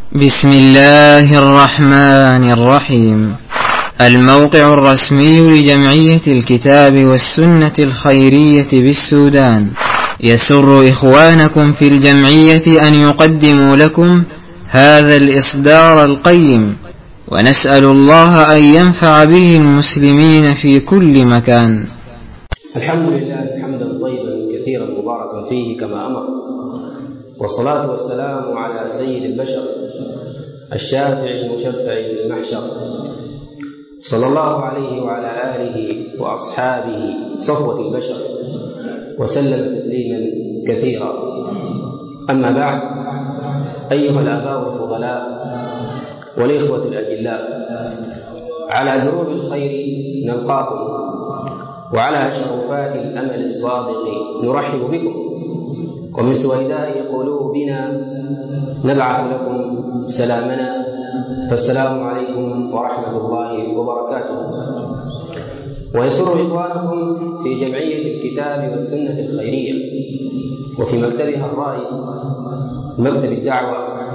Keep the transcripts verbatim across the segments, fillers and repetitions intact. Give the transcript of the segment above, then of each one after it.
بسم الله الرحمن الرحيم. الموقع الرسمي لجمعية الكتاب والسنة الخيرية بالسودان يسر إخوانكم في الجمعية أن يقدموا لكم هذا الإصدار القيم، ونسأل الله أن ينفع به المسلمين في كل مكان. الحمد لله حمدا طيبا كثيرا مباركا فيه كما أمر، والصلاة والسلام على سيد البشر الشافع المشفع في المحشر، صلى الله عليه وعلى آله وأصحابه صفوة البشر، وسلم تسليما كثيرا. أما بعد، أيها الآباء الفضلاء والإخوة الأجلاء، على دروب الخير نلقاكم، وعلى شرفات الأمل الصادق نرحب بكم، ومن سويداء قلوبنا نبعث لكم سلامنا، فالسلام عليكم ورحمة الله وبركاته. ويسر إخوانكم في جمعية الكتاب والسنة الخيرية وفي مكتبها الرائد مكتب الدعوة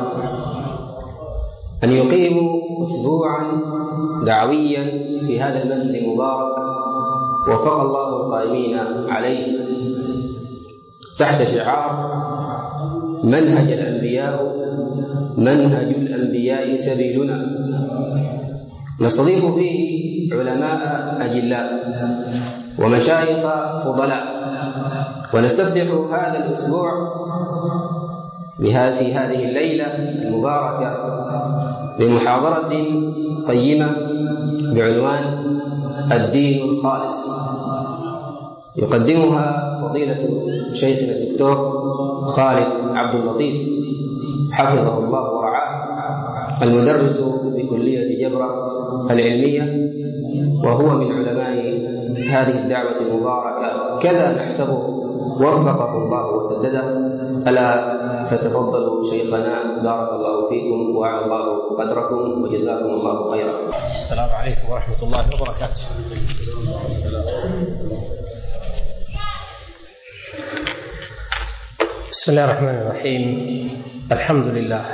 أن يقيموا أسبوعا دعويا في هذا المسجد المبارك وفق الله القائمين عليه، تحت شعار منهج الأنبياء منهج الأنبياء سبيلنا. نستضيف فيه علماء أجلاء ومشايخ فضلاء، ونستفتح هذا الأسبوع في هذه الليلة المباركة بمحاضرة قيمة بعنوان الدين الخالص، يقدمها فضيلة شيخنا الدكتور خالد عبد اللطيف حفظه الله ورعاه، المدرس بكلية جبرة العلمية، وهو من علماء هذه الدعوة المباركة، كذا نحسبه وفقه الله وسدده. ألا فتفضلوا شيخنا، بارك الله فيكم وأعلى الله قدركم وجزاكم الله خيرا. السلام عليكم ورحمة الله وبركاته. بسم الله الرحمن الرحيم. الحمد لله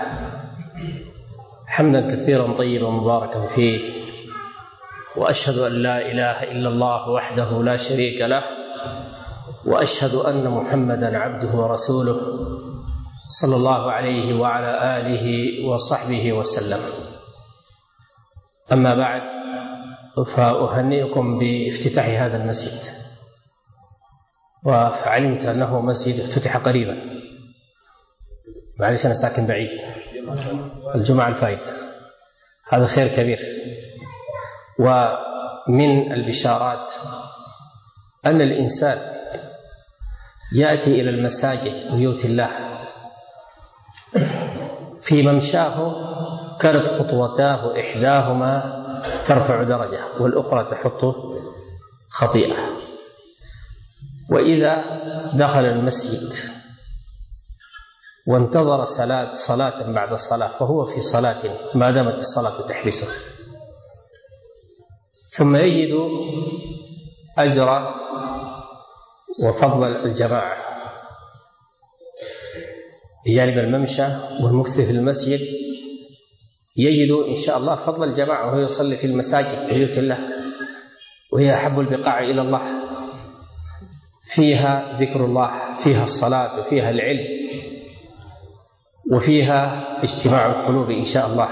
حمدا كثيرا طيبا مباركا فيه، وأشهد أن لا إله إلا الله وحده لا شريك له، وأشهد أن محمدا عبده ورسوله صلى الله عليه وعلى آله وصحبه وسلم. أما بعد، فأهنئكم بافتتاح هذا المسجد، وعلمت أنه مسجد افتتح قريبا، معلش أنا ساكن بعيد، الجمعة الفائتة، هذا خير كبير. ومن البشارات أن الإنسان يأتي إلى المساجد بيوت الله في ممشاه كانت خطوتاه إحداهما ترفع درجة والأخرى تحط خطيئة، وإذا دخل المسجد وانتظر صلاة صلاة بعد الصلاة فهو في صلاة ما دامت الصلاة تحبسه، ثم يجد أجر وفضل الجماعة بجانب الممشى والمكث في المسجد، يجد إن شاء الله فضل الجماعة وهو يصلي في المساجد بيوت الله، وهي أحب البقاع إلى الله، فيها ذكر الله، فيها الصلاة، وفيها العلم، وفيها اجتماع القلوب إن شاء الله،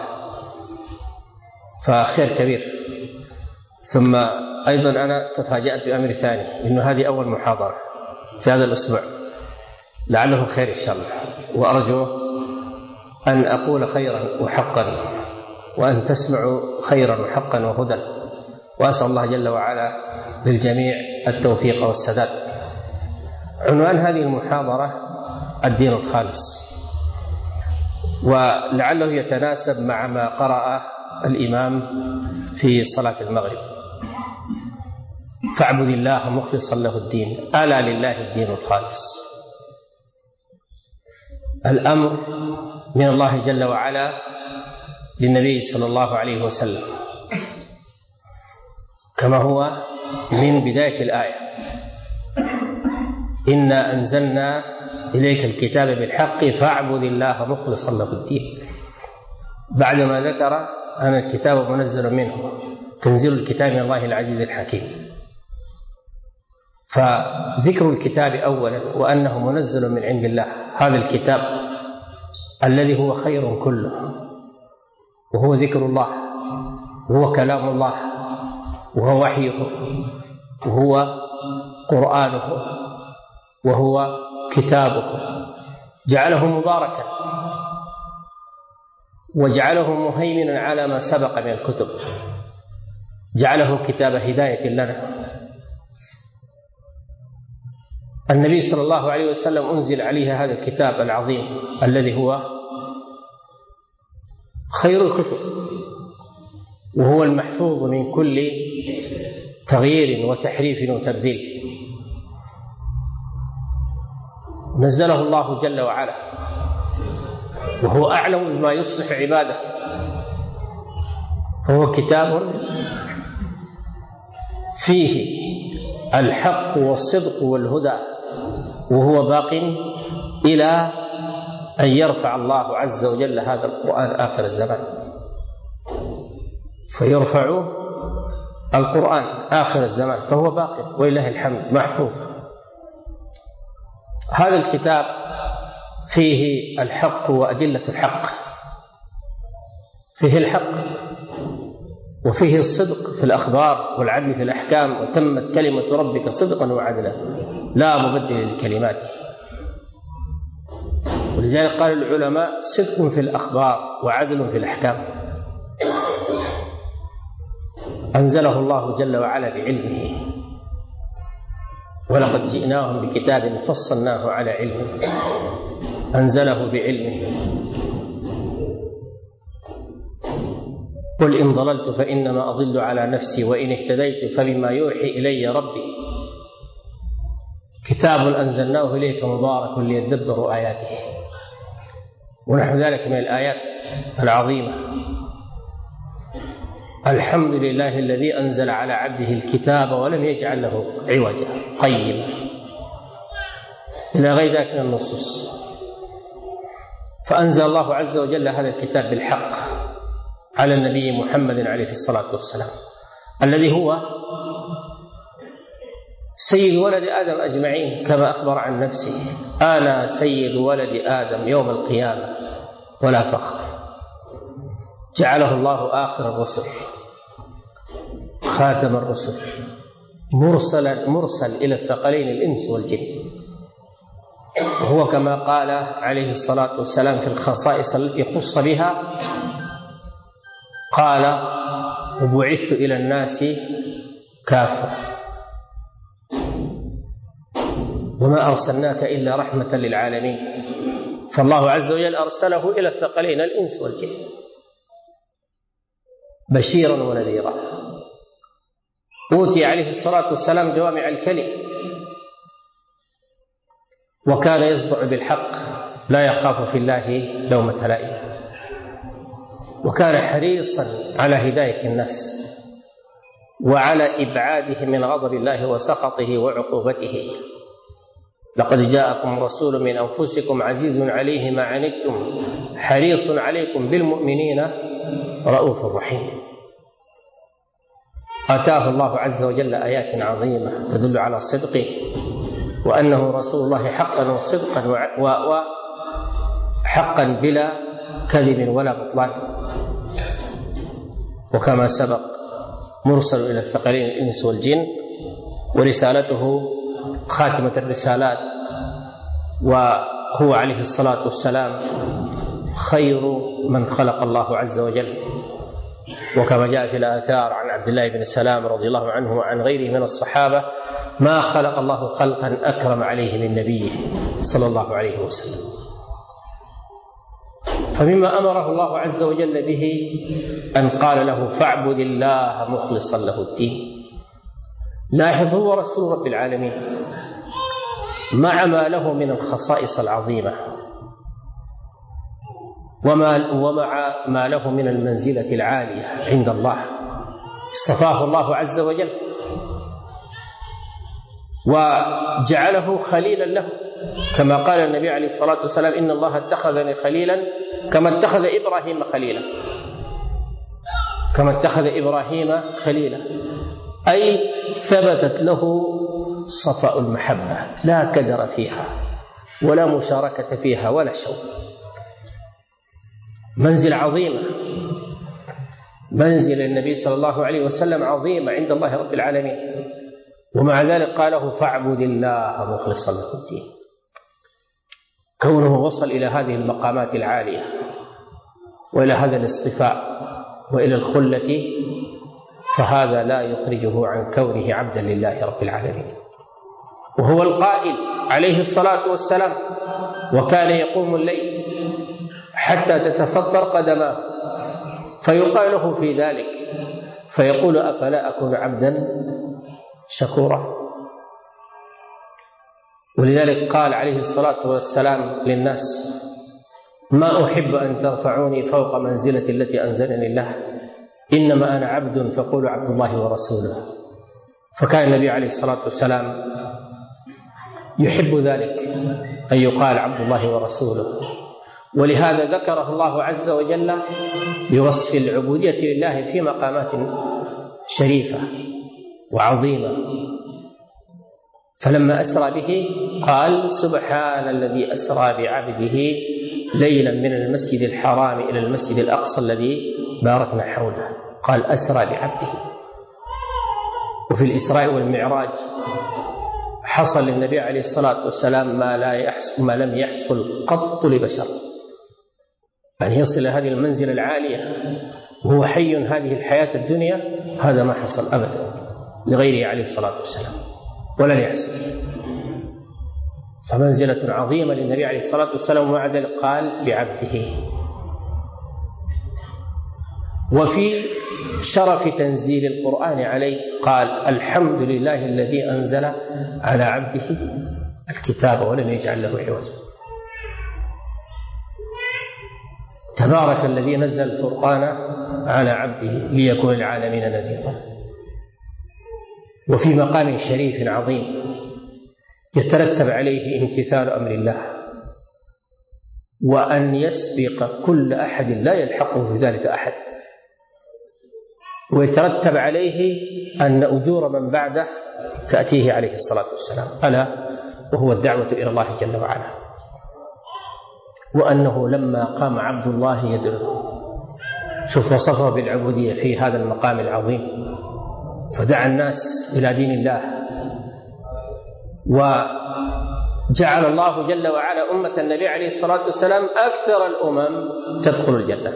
فخير كبير. ثم أيضا أنا تفاجأت بأمر ثاني، إنه هذه أول محاضرة في هذا الأسبوع، لعله خير إن شاء الله، وأرجو أن أقول خيرا وحقا، وأن تسمعوا خيرا وحقا وهدى، وأسأل الله جل وعلا للجميع التوفيق والسداد. عنوان هذه المحاضرة الدين الخالص، ولعله يتناسب مع ما قرأ الإمام في صلاة المغرب: فاعبد الله مخلصا له الدين، ألا لله الدين الخالص. الأمر من الله جل وعلا للنبي صلى الله عليه وسلم، كما هو من بداية الآية: إنا أنزلنا إليك الكتاب بالحق فاعبد الله مخلصا له الدين. بعدما ذكر أن الكتاب منزل منه تنزيل الكتاب من الله العزيز الحكيم. فذكر الكتاب أولا وأنه منزل من عند الله، هذا الكتاب الذي هو خير كله، وهو ذكر الله، وهو كلام الله، وهو وحيه، وهو قرآنه، وهو كتابه، جعله مباركا وجعله مهيمنا على ما سبق من الكتب، جعله كتاب هداية لنا. النبي صلى الله عليه وسلم أنزل عليه هذا الكتاب العظيم الذي هو خير الكتب، وهو المحفوظ من كل تغيير وتحريف وتبديل. نزله الله جل وعلا وهو أعلم بما يصلح عباده، فهو كتاب فيه الحق والصدق والهدى، وهو باق إلى أن يرفع الله عز وجل هذا القرآن آخر الزمان، فيرفع القرآن آخر الزمان فهو باق ولله الحمد محفوظ. هذا الكتاب فيه الحق وأدلة الحق، فيه الحق وفيه الصدق في الأخبار والعدل في الأحكام، وتمت كلمة ربك صدقا وعدلا لا مبدل لكلماته. ولذلك قال العلماء صدق في الأخبار وعدل في الأحكام. أنزله الله جل وعلا بعلمه، ولقد جئناهم بكتاب فصلناه على علم، أنزله بعلمه. قل إن ضللت فإنما أضل على نفسي وإن اهتديت فبما يوحي إلي ربي، كتاب أنزلناه إليك مبارك ليدبروا آياته، ونحو ذلك من الآيات العظيمة. الحمد لله الذي أنزل على عبده الكتاب ولم يجعل له عوجا قيما، إلى غير ذلك من النصوص. فأنزل الله عز وجل هذا الكتاب بالحق على النبي محمد عليه الصلاة والسلام، الذي هو سيد ولد آدم أجمعين، كما أخبر عن نفسه: أنا سيد ولد آدم يوم القيامة ولا فخر. جعله الله آخر الرسل، خاتم الرسل، مرسل مرسل إلى الثقلين الإنس والجن. وهو كما قال عليه الصلاة والسلام في الخصائص التي خص بها، قال: وبعثت إلى الناس كافة وما أرسلناك إلا رحمة للعالمين. فالله عز وجل أرسله إلى الثقلين الإنس والجن بشيرا ونذيرا. أوتي عليه الصلاة والسلام جوامع الكلم، وكان يصدع بالحق لا يخاف في الله لومة لائم، وكان حريصا على هداية الناس وعلى إبعاده من غضب الله وسخطه وعقوبته. لقد جاءكم رسول من أنفسكم عزيز عليه ما عنتم حريص عليكم بالمؤمنين رؤوف رحيم. آتاه الله عز وجل آيات عظيمة تدل على صدقه، وأنه رسول الله حقا وصدقا وحقا بلا كذب ولا بطلان. وكما سبق مرسل إلى الثقلين الإنس والجن، ورسالته خاتمة الرسالات، وهو عليه الصلاة والسلام خير من خلق الله عز وجل. وكما جاء في الآثار عن عبد الله بن سلام رضي الله عنه وعن غيره من الصحابة: ما خلق الله خلقا أكرم عليه من نبيه صلى الله عليه وسلم. فمما أمره الله عز وجل به أن قال له: فاعبد الله مخلصا له الدين. لاحظ، هو رسول رب العالمين مع ما له من الخصائص العظيمة وما ومع ما له من المنزلة العالية عند الله، اصطفاه الله عز وجل وجعله خليلا له، كما قال النبي عليه الصلاة والسلام: إن الله اتخذني خليلا كما اتخذ إبراهيم خليلا، كما اتخذ إبراهيم خليلا، أي ثبتت له صفاء المحبة، لا كدر فيها ولا مشاركة فيها ولا شوق. منزل عظيمة، منزل النبي صلى الله عليه وسلم عظيمة عند الله رب العالمين، ومع ذلك قاله فاعبد الله مخلصا له الدين. كونه وصل إلى هذه المقامات العالية وإلى هذا الاصطفاء وإلى الخلة، فهذا لا يخرجه عن كونه عبدا لله رب العالمين. وهو القائل عليه الصلاة والسلام: وكان يقوم الليل حتى تتفطر قدماه، فيقال له في ذلك فيقول: أفلا أكون عبدا شكورا. ولذلك قال عليه الصلاة والسلام للناس: ما أحب أن ترفعوني فوق منزلة التي أنزلني الله، إنما أنا عبد فقولوا عبد الله ورسوله. فكان النبي عليه الصلاة والسلام يحب ذلك أن يقال عبد الله ورسوله، ولهذا ذكره الله عز وجل بوصف العبودية لله في مقامات شريفة وعظيمة. فلما أسرى به قال: سبحان الذي أسرى بعبده ليلا من المسجد الحرام إلى المسجد الأقصى الذي باركنا حوله. قال: أسرى بعبده. وفي الإسراء والمعراج حصل للنبي عليه الصلاة والسلام ما لا يحصل ما لم يحصل قط لبشر، أن يصل هذه المنزلة العالية وهو حي هذه الحياة الدنيا، هذا ما حصل أبدا لغيره عليه الصلاة والسلام ولا يحصل. فمنزلة عظيمة للنبي عليه الصلاة والسلام، ومع ذلك قال بعبده. وفي شرف تنزيل القرآن عليه قال: الحمد لله الذي أنزل على عبده الكتاب ولم يجعل له عوجا. تبارك الذي نزل الفرقان على عبده ليكون العالمين نذيرا. وفي مقام شريف عظيم يترتب عليه امتثال أمر الله، وأن يسبق كل أحد لا يلحقه في ذلك أحد، ويترتب عليه أن أجور من بعده تأتيه عليه الصلاة والسلام، ألا وهو الدعوة إلى الله جل وعلا. وأنه لما قام عبد الله يدعو، شوف وصفه بالعبودية في هذا المقام العظيم، فدعا الناس إلى دين الله، وجعل الله جل وعلا أمة النبي عليه الصلاة والسلام أكثر الأمم تدخل الجنة،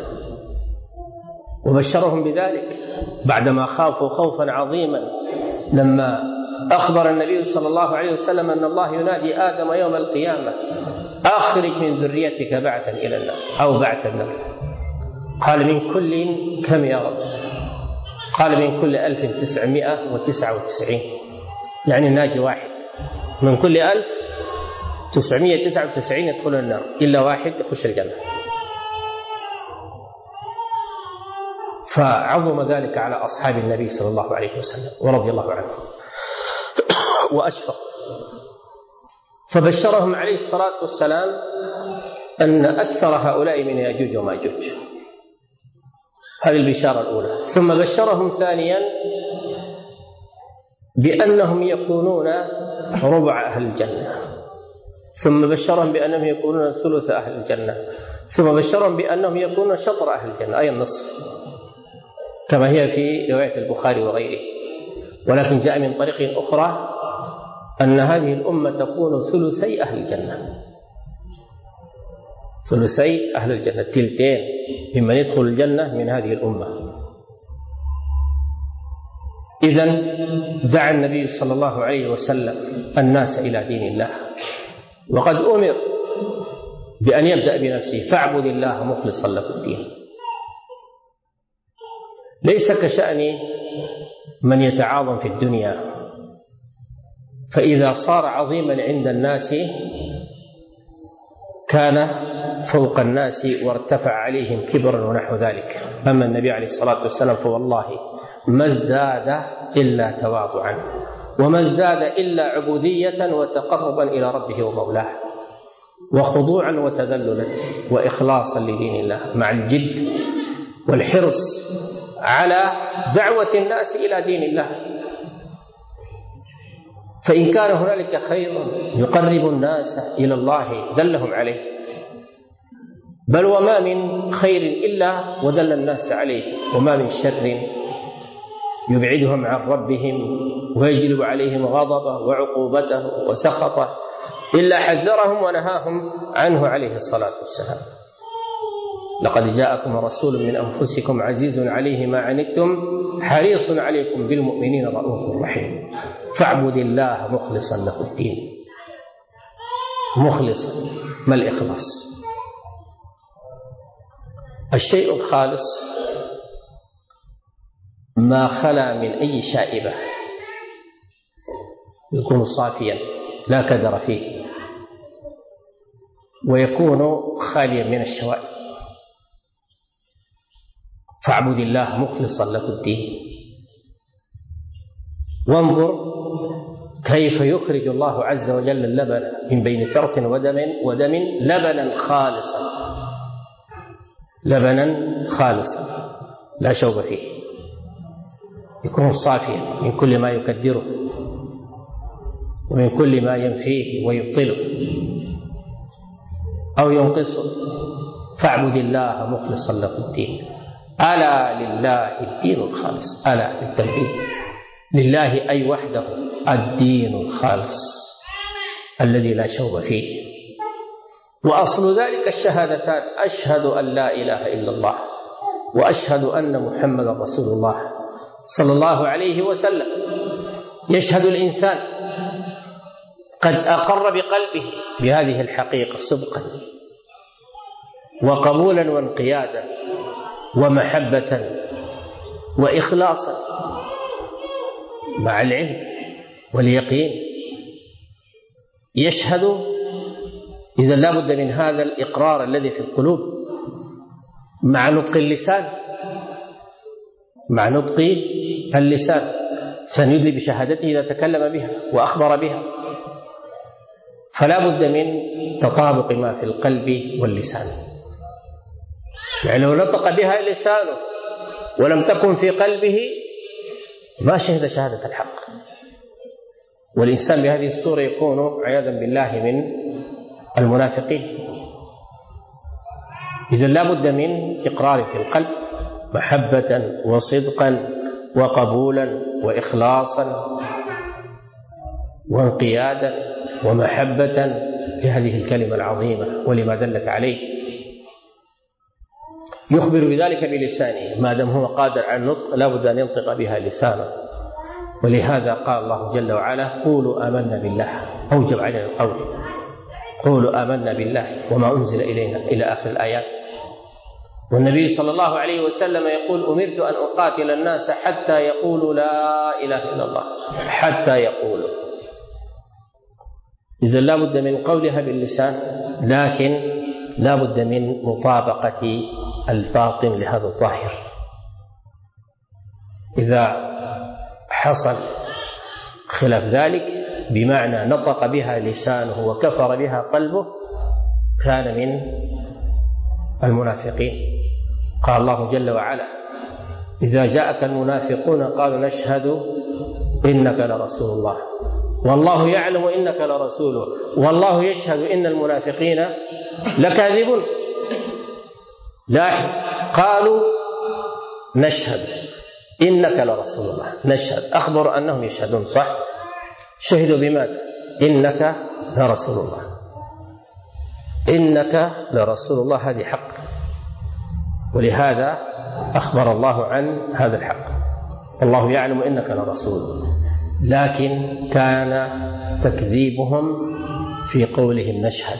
وبشرهم بذلك بعدما خافوا خوفا عظيما لما أخبر النبي صلى الله عليه وسلم أن الله ينادي آدم يوم القيامة: أخرج من ذريتك بعثا إلى النار أو بعثا لك. قال: من كل كم يا رب؟ قال: من كل ألف تسعمائة وتسعة وتسعين، يعني الناجي واحد، من كل ألف تسعمائة وتسعة وتسعين يدخل النار إلا واحد يخش الجنة. فعظم ذلك على أصحاب النبي صلى الله عليه وسلم ورضي الله عنه وأشفق، فبشرهم عليه الصلاة والسلام أن أكثر هؤلاء من يأجوج وماجوج. هذه البشارة الأولى. ثم بشرهم ثانيا بأنهم يكونون ربع أهل الجنة، ثم بشرهم بأنهم يكونون ثلث أهل الجنة، ثم بشرهم بأنهم يكونون شطر أهل الجنة أي النصف، كما هي في رواية البخاري وغيره. ولكن جاء من طريق أخرى أن هذه الأمة تكون ثلثي أهل الجنة، ثلثي أهل الجنة، تلتين ممن يدخل الجنة من هذه الأمة. إذن دعا النبي صلى الله عليه وسلم الناس إلى دين الله، وقد أمر بأن يبدأ بنفسه: فاعبد الله مخلصا له الدين. ليس كشأن من يتعاظم في الدنيا، فإذا صار عظيما عند الناس كان فوق الناس وارتفع عليهم كبرا ونحو ذلك. أما النبي عليه الصلاة والسلام فوالله ما ازداد إلا تواضعا، وما ازداد إلا عبودية وتقربا إلى ربه ومولاه. وخضوعا وتذللا وإخلاصا لدين الله مع الجد والحرص على دعوة الناس إلى دين الله. فإن كان هنالك خير يقرب الناس إلى الله دلهم عليه، بل وما من خير إلا ودل الناس عليه، وما من شر يبعدهم عن ربهم ويجلب عليهم غضبه وعقوبته وسخطه إلا حذرهم ونهاهم عنه عليه الصلاة والسلام. لقد جاءكم رسول من أنفسكم عزيز عليه ما عنتم حريص عليكم بالمؤمنين رؤوف رحيم. فاعبد الله مخلصا له الدين. مخلصا، ما الإخلاص؟ الشيء الخالص ما خلا من أي شائبة، يكون صافيا لا كدر فيه، ويكون خاليا من الشوائب. فاعبد الله مخلصا له الدين. وانظر كيف يخرج الله عز وجل اللبن من بين فرث ودم ودم لبنا خالصا، لبنا خالصا لا شوب فيه، يكون صافيا من كل ما يكدره ومن كل ما ينفيه ويبطله أو ينقصه. فاعبد الله مخلصا له الدين. ألا لله الدين الخالص. ألا للتنبيه، لله أي وحده الدين الخالص الذي لا شوب فيه. وأصل ذلك الشهادتان: أشهد أن لا إله إلا الله وأشهد أن محمد رسول الله صلى الله عليه وسلم. يشهد الإنسان قد أقر بقلبه بهذه الحقيقة صدقا وقبولا وانقيادا ومحبة وإخلاصا مع العلم واليقين. يشهد إذا لا بد من هذا الإقرار الذي في القلوب مع نطق اللسان، مع نطق اللسان سندلي بشهادته إذا تكلم بها وأخبر بها. فلا بد من تطابق ما في القلب واللسان. يعني لو نطق بها لسانه ولم تكن في قلبه ما شهد شهادة الحق. والإنسان بهذه الصورة يكون عياذا بالله من المنافقين. إذن لا بد من إقرار في القلب، محبة وصدقا وقبولا وإخلاصا وانقيادا ومحبة لهذه الكلمة العظيمة ولما دلت عليه. يخبر بذلك بلسانه، ما دام هو قادر على النطق لا بد أن ينطق بها لسانه. ولهذا قال الله جل وعلا: قولوا آمنا بالله، أوجب علينا القول، قولوا آمنا بالله وما أنزل إلينا إلى آخر الآيات. والنبي صلى الله عليه وسلم يقول: أمرت أن أقاتل الناس حتى يقولوا لا إله إلا الله، حتى يقولوا. إذا لا بد من قولها باللسان، لكن لا بد من مطابقة الباطن لهذا الظاهر. إذا حصل خلاف ذلك بمعنى نطق بها لسانه وكفر بها قلبه كان من المنافقين. قال الله جل وعلا: إذا جاءك المنافقون قالوا نشهد إنك لرسول الله والله يعلم إنك لرسوله والله يشهد إن المنافقين لكاذبون. لاحظ، قالوا نشهد إنك لرسول الله، نشهد، أخبر أنهم يشهدون، صح؟ شهدوا بماذا؟ إنك لرسول الله، إنك لرسول الله، هذه حق. ولهذا أخبر الله عن هذا الحق، والله يعلم إنك لرسول. لكن كان تكذيبهم في قولهم نشهد،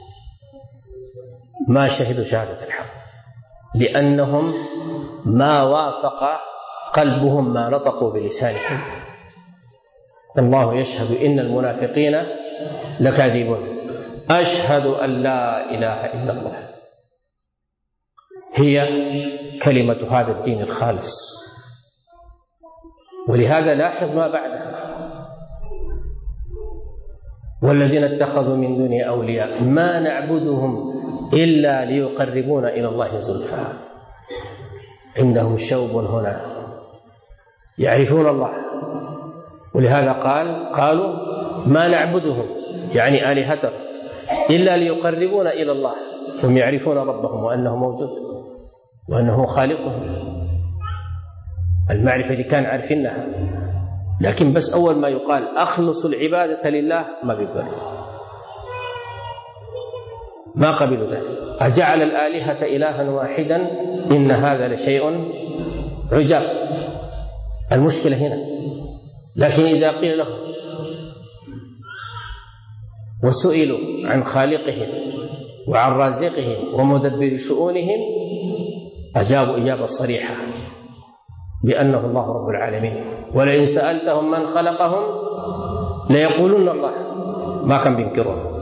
ما شهدوا شهادة الحق، لأنهم ما وافق قلبهم ما نطقوا بلسانهم. الله يشهد إن المنافقين لكاذبون. أشهد أن لا إله إلا الله هي كلمة هذا الدين الخالص. ولهذا لاحظ ما بعدها: والذين اتخذوا من دونه أولياء ما نعبدهم إلا ليقربونا إلى الله زلفى. عندهم شوب هنا يعرفون الله، ولهذا قال قالوا ما نعبدهم يعني آلهتهم إلا ليقربونا إلى الله، هم يعرفون ربهم وأنه موجود وأنه خالقهم. المعرفة اللي كان عارفينها، لكن بس أول ما يقال أخلص العبادة لله ما بيقبلوا، ما قبلوا ذلك. أجعل الآلهة إلها واحدا إن هذا لشيء عجاب. المشكلة هنا. لكن إذا قيل لهم وسئلوا عن خالقهم وعن رازقهم ومدبر شؤونهم أجابوا إجابة صريحة بأنه الله رب العالمين، ولئن سألتهم من خلقهم ليقولون الله، ما كان بينكرون.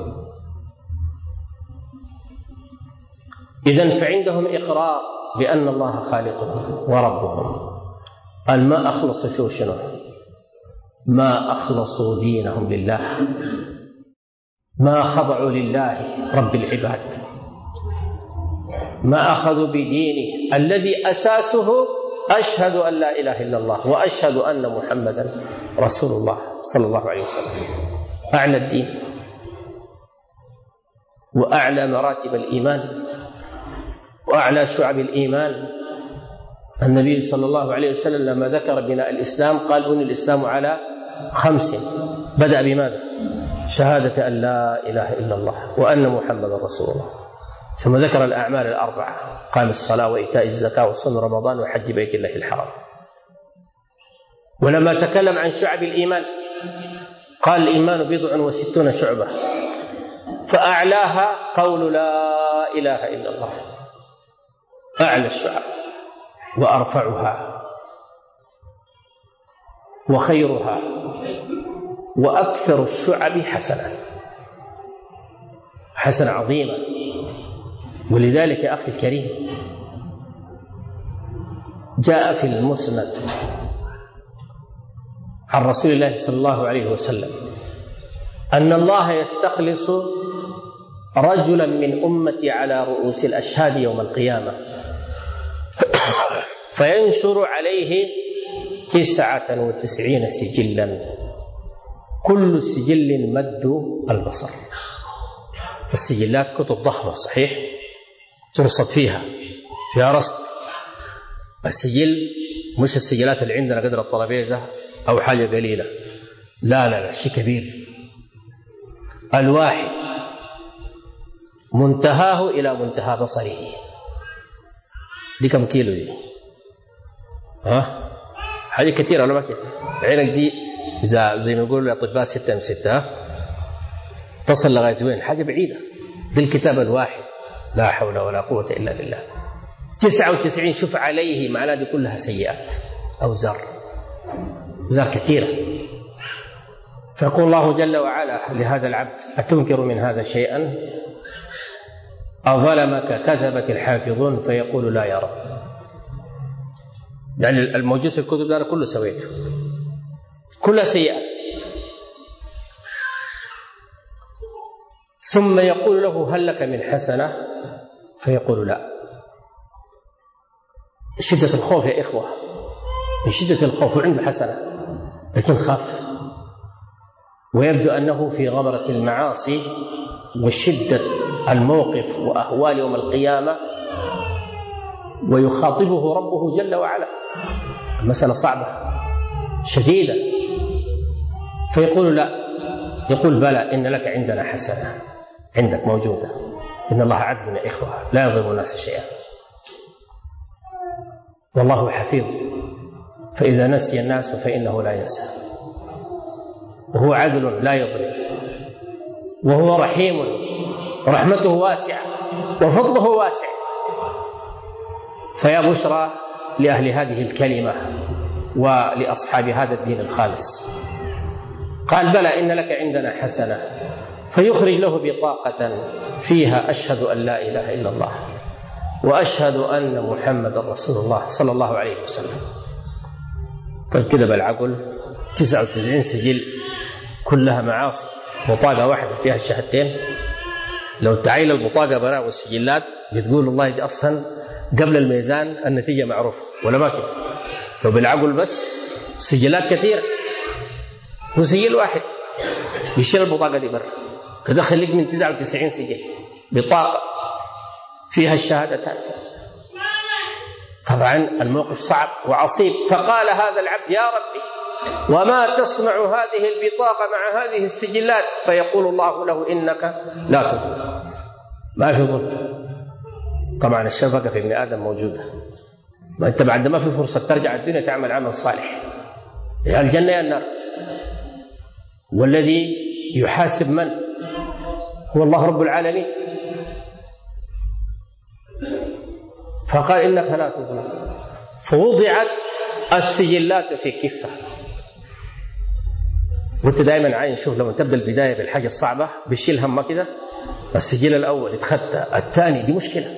إذن فعندهم إقرار بأن الله خالقهم وربهم. قال ما أخلص فيه شنو؟ ما أخلصوا دينهم لله، ما خضعوا لله رب العباد، ما أخذوا بدينه الذي أساسه أشهد أن لا إله إلا الله وأشهد أن محمدا رسول الله صلى الله عليه وسلم. أعلى الدين وأعلى مراتب الإيمان وأعلى شعب الإيمان. النبي صلى الله عليه وسلم لما ذكر بناء الإسلام قال بني الإسلام على خمس، بدأ بماذا؟ شهادة أن لا إله إلا الله وأن محمدا رسول الله، ثم ذكر الأعمال الأربعة، قام الصلاة وإيتاء الزكاة وصوم رمضان وحج بيت الله الحرام. ولما تكلم عن شعب الإيمان قال الإيمان بضع وستون شعبة، فأعلاها قول لا إله إلا الله، أعلى الشعب وأرفعها وخيرها وأكثر الشعب حسنة، حسنة عظيمة. ولذلك يا أخي الكريم جاء في المسند عن رسول الله صلى الله عليه وسلم أن الله يستخلص رجلا من أمتي على رؤوس الأشهاد يوم القيامة فينشر عليه تسعة وتسعين سجلا، كل سجل مد البصر. السجلات كتب ضخمة صحيح ترصد فيها فيها رصد. السجل مش السجلات اللي عندنا قدر الطرابيزة أو حاجة قليلة، لا لا لا، شيء كبير. الواحد منتهاه إلى منتهى بصره. دي كم كيلو دي؟ ها؟ حاجة كثيرة ولا ما كثير؟ عينك دي زي ما يقولوا الأطباء ستة من ستة تصل لغاية وين؟ حاجة بعيدة. دي الكتاب الواحد، لا حول ولا قوة إلا بالله. تسعة وتسعين شوف عليه، معناه دي كلها سيئات أو زر زر كثيرة. فيقول الله جل وعلا لهذا العبد أتنكر من هذا شيئا؟ أظلمك كذبت الحافظون؟ فيقول لا يا رب. يعني الموجود في الكتب ده أنا كله سويته، كلها سيئات. ثم يقول له هل لك من حسنة؟ فيقول لا. شدة الخوف يا إخوة، من شدة الخوف وعنده حسنة لكن خاف، ويبدو أنه في غمرة المعاصي وشدة الموقف وأهوال يوم القيامة، ويخاطبه ربه جل وعلا. المسألة صعبة شديدة. فيقول لا، يقول بلى إن لك عندنا حسنة، عندك موجودة. إن الله عدل يا إخوة لا يظلم الناس شيئا، والله حفيظ، فإذا نسي الناس فإنه لا ينسى، وهو عدل لا يظلم، وهو رحيم رحمته واسعة وفضله واسع. فيا بشرى لأهل هذه الكلمة ولأصحاب هذا الدين الخالص. قال بلى إن لك عندنا حسنة، فيخرج له بطاقة فيها أشهد أن لا إله إلا الله وأشهد أن محمد رسول الله صلى الله عليه وسلم. طيب كده بالعقل تسعة وتسعين سجل كلها معاصي بطاقة واحدة فيها الشهادتين، لو تعاين البطاقة براء والسجلات بتقول والله دي أصلا قبل الميزان النتيجة معروفة، ولا ما كده؟ لو بالعقل بس سجلات كثيرة وسجل واحد يشيل البطاقة دي برا كده، خليك من تسعة وتسعين سجل بطاقة فيها الشهادتان. طبعا الموقف صعب وعصيب. فقال هذا العبد يا ربي وما تصنع هذه البطاقة مع هذه السجلات؟ فيقول الله له إنك لا تظلم. ما في ظلم. طبعا الشفقة في ابن آدم موجودة، ما أنت بعد ما في فرصة ترجع الدنيا تعمل عمل صالح، يا الجنة يا النار. والذي يحاسب من؟ هو الله رب العالمين. فقال إنك لا تظلم. فوضعت السجلات في كفة. وانت دائما عاين شوف لما تبدأ البداية بالحاجة الصعبة بيشيل همه كده، السجل الأول اتخذت، الثاني دي مشكلة.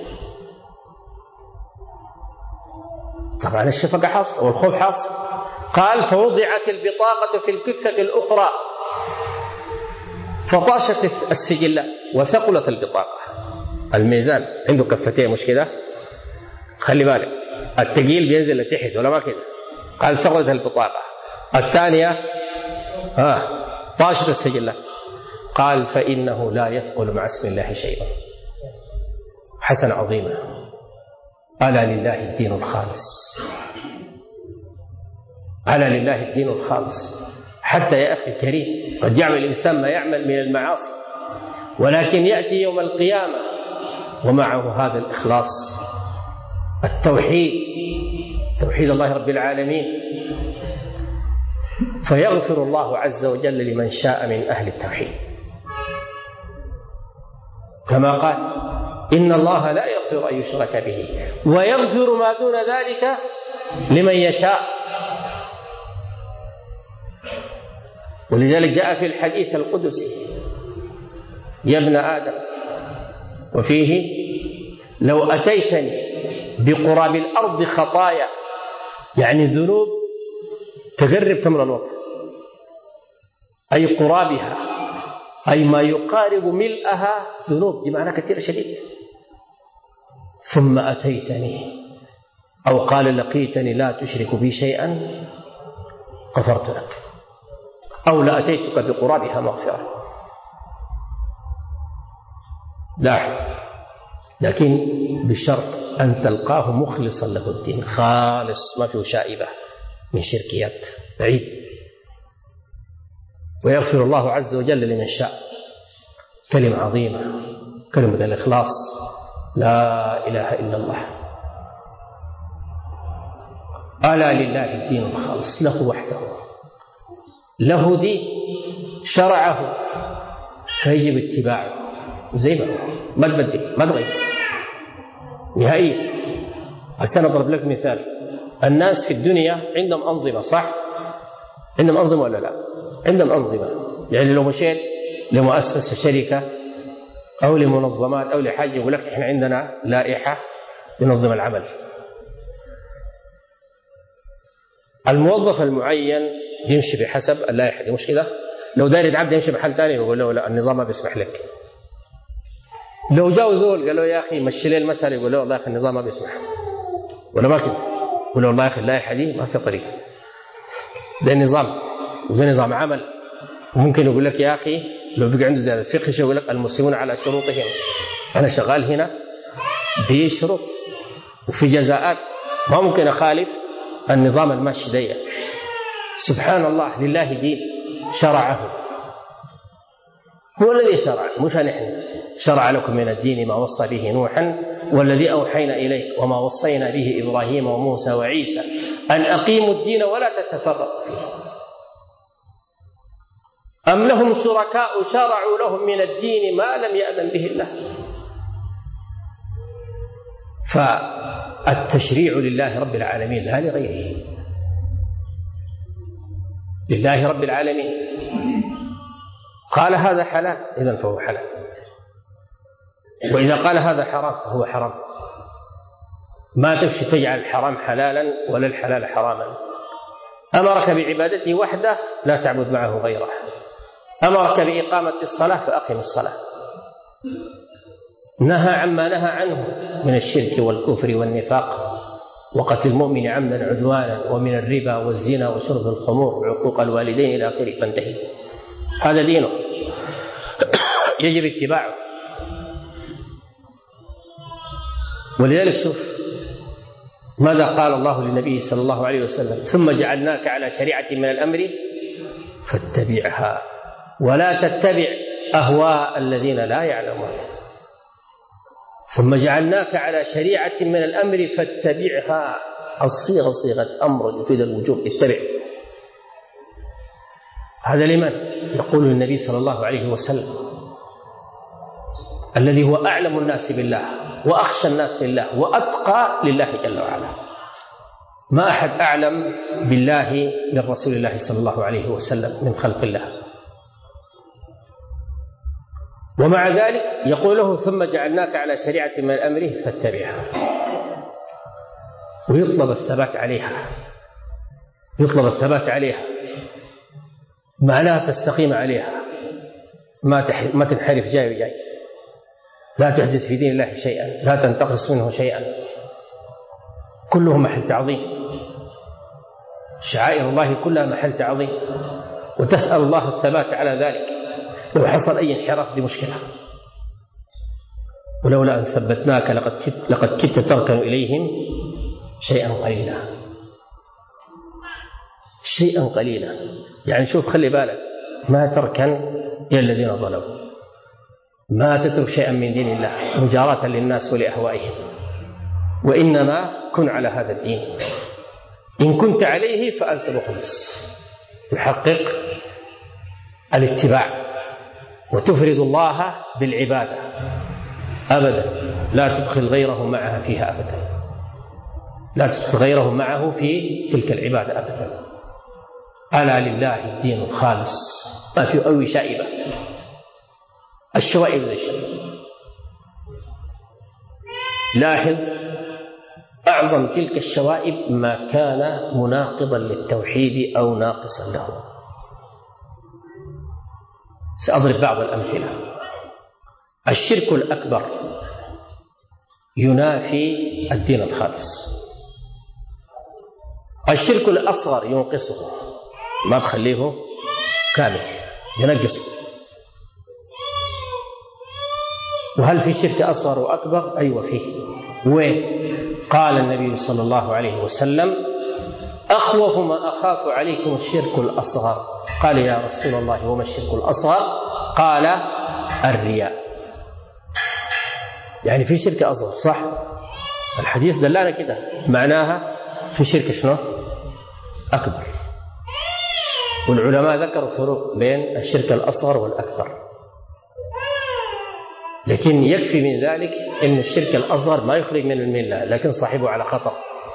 طبعا الشفقة حاصلة والخوف حاصل. قال فوضعت البطاقة في الكفة الأخرى فطاشت السجلات وثقلت البطاقة. الميزان عنده كفتين مش كده؟ خلي بالك التقيل بينزل لتحت ولا ما كده؟ قال ثقلت البطاقة. الثانية آه طاشت السجلات. قال فإنه لا يثقل مع اسم الله شيئا. حسنة عظيمة. ألا لله الدين الخالص، ألا لله الدين الخالص. حتى يا أخي الكريم قد يعمل الإنسان ما يعمل من المعاصي، ولكن يأتي يوم القيامة ومعه هذا الإخلاص، التوحيد، توحيد الله رب العالمين، فيغفر الله عز وجل لمن شاء من أهل التوحيد، كما قال إن الله لا يغفر أن يشرك به ويغفر ما دون ذلك لمن يشاء. ولذلك جاء في الحديث القدسي يا ابن آدم وفيه لو أتيتني بقراب الأرض خطايا، يعني ذنوب تقرب تمر الوطن، أي قرابها أي ما يقارب ملئها ذنوب، دي معنى كثير شديد، ثم أتيتني أو قال لقيتني لا تشرك بي شيئا غفرت لك، أو لأتيتك بقرابها مغفرة. لاحظ، لكن بشرط أن تلقاه مخلصا له الدين، خالص ما فيه شائبة من شركيات، بعيد. ويغفر الله عز وجل لمن شاء. كلمة عظيمة، كلمة الإخلاص، لا إله إلا الله. ألا لله الدين الخالص، له وحده، له دين شرعه فيجب اتباعه زي ما هو، ما تبدل ما تغير نهائيا. عشان أضرب لك مثال، الناس في الدنيا عندهم أنظمة، صح؟ عندهم أنظمة ولا لا؟ عندهم أنظمة. يعني لو مشيت لمؤسسة شركة أو لمنظمات أو لحاجة يقول لك إحنا عندنا لائحة تنظم العمل. الموظف المعين يمشي بحسب اللائحة دي، مش كده؟ لو داير يتعدى يمشي محل ثاني يقول له لا النظام ما بيسمح لك. لو جاء زول قال له يا أخي مشي لي المسألة يقول له والله يا أخي النظام ما بيسمح، ولا ما كده؟ يقول له والله يا أخي اللائحة دي ما في طريقة، ده النظام وده نظام عمل. وممكن يقول لك يا أخي لو بقى عنده زيادة فقه يقول لك المسلمون على شروطهم، أنا شغال هنا بشروط وفي جزاءات، ما ممكن أخالف النظام الماشي دي. سبحان الله، لله دين شرعه، هو الذي شرع، مش نحن. شرع لكم من الدين ما وصى به نوحا والذي أوحينا إليك وما وصينا به إبراهيم وموسى وعيسى أن أقيموا الدين ولا تتفرقوا فيه. أم لهم شركاء شرعوا لهم من الدين ما لم يأذن به الله. فالتشريع لله رب العالمين لا لغيره، لله رب العالمين. قال هذا حلال إذن فهو حلال، وإذا قال هذا حرام فهو حرام. ما تمشي تجعل الحرام حلالا ولا الحلال حراما. أمرك بعبادته وحده لا تعبد معه غيره، أمرك بإقامة الصلاة فأقم الصلاة، نهى عما نهى عنه من الشرك والكفر والنفاق وقتل المؤمن عمدا عدوانا ومن الربا والزنا وشرب الخمور وعقوق الوالدين إلى آخره فانتهي. هذا دينه يجب اتباعه. ولذلك شوف ماذا قال الله للنبي صلى الله عليه وسلم: ثم جعلناك على شريعة من الأمر فاتبعها ولا تتبع أهواء الذين لا يعلمون. ثم جعلناك على شريعة من الأمر فاتبعها، الصيغة صيغة أمر يفيد الوجوب، اتبع. هذا لمن؟ يقول النبي صلى الله عليه وسلم الذي هو أعلم الناس بالله وأخشى الناس لله وأتقى لله جل وعلا. ما أحد أعلم بالله من رسول الله صلى الله عليه وسلم من خلق الله. ومع ذلك يقول له: ثم جعلناك على شريعة من الأمر فاتبعها. ويطلب الثبات عليها، يطلب الثبات عليها معناها تستقيم عليها، ما ما تنحرف جاي وجاي، لا تحدث في دين الله شيئا، لا تنتقص منه شيئا، كله محل تعظيم. شعائر الله كلها محل تعظيم، وتسأل الله الثبات على ذلك. لو حصل أي انحراف دي مشكلة. ولولا أن ثبتناك لقد كدت لقد كدت تركن إليهم شيئا قليلا، شيئا قليلا. يعني شوف، خلي بالك، ما تركن إلى الذين ظلموا، ما تترك شيئا من دين الله مجاراة للناس ولأهوائهم، وإنما كن على هذا الدين. إن كنت عليه فأنت مخلص، تحقق الاتباع وتفرد الله بالعبادة أبدا، لا تدخل غيره معها فيها أبدا، لا تدخل غيره معه في تلك العبادة أبدا. ألا لله الدين الخالص، ما في أي شائبة. الشوائب زي الشيء. لاحظ أعظم تلك الشوائب ما كان مناقضا للتوحيد أو ناقصا له. سأضرب بعض الأمثلة. الشرك الأكبر ينافي الدين الخالص، الشرك الأصغر ينقصه، ما بخليه كامل، ينقصه. وهل في شرك أصغر وأكبر؟ أيوة فيه. وين؟ قال النبي صلى الله عليه وسلم: أخوف ما أخاف عليكم الشرك الأصغر. قال: يا رسول الله وما الشرك الأصغر؟ قال: الرياء. يعني في شرك أصغر، صح؟ الحديث دلنا كده، معناها في شرك شنو؟ أكبر. والعلماء ذكروا فروق بين الشرك الأصغر والأكبر، لكن يكفي من ذلك أن الشرك الأصغر ما يخرج من الملة، لكن صاحبه على خطر،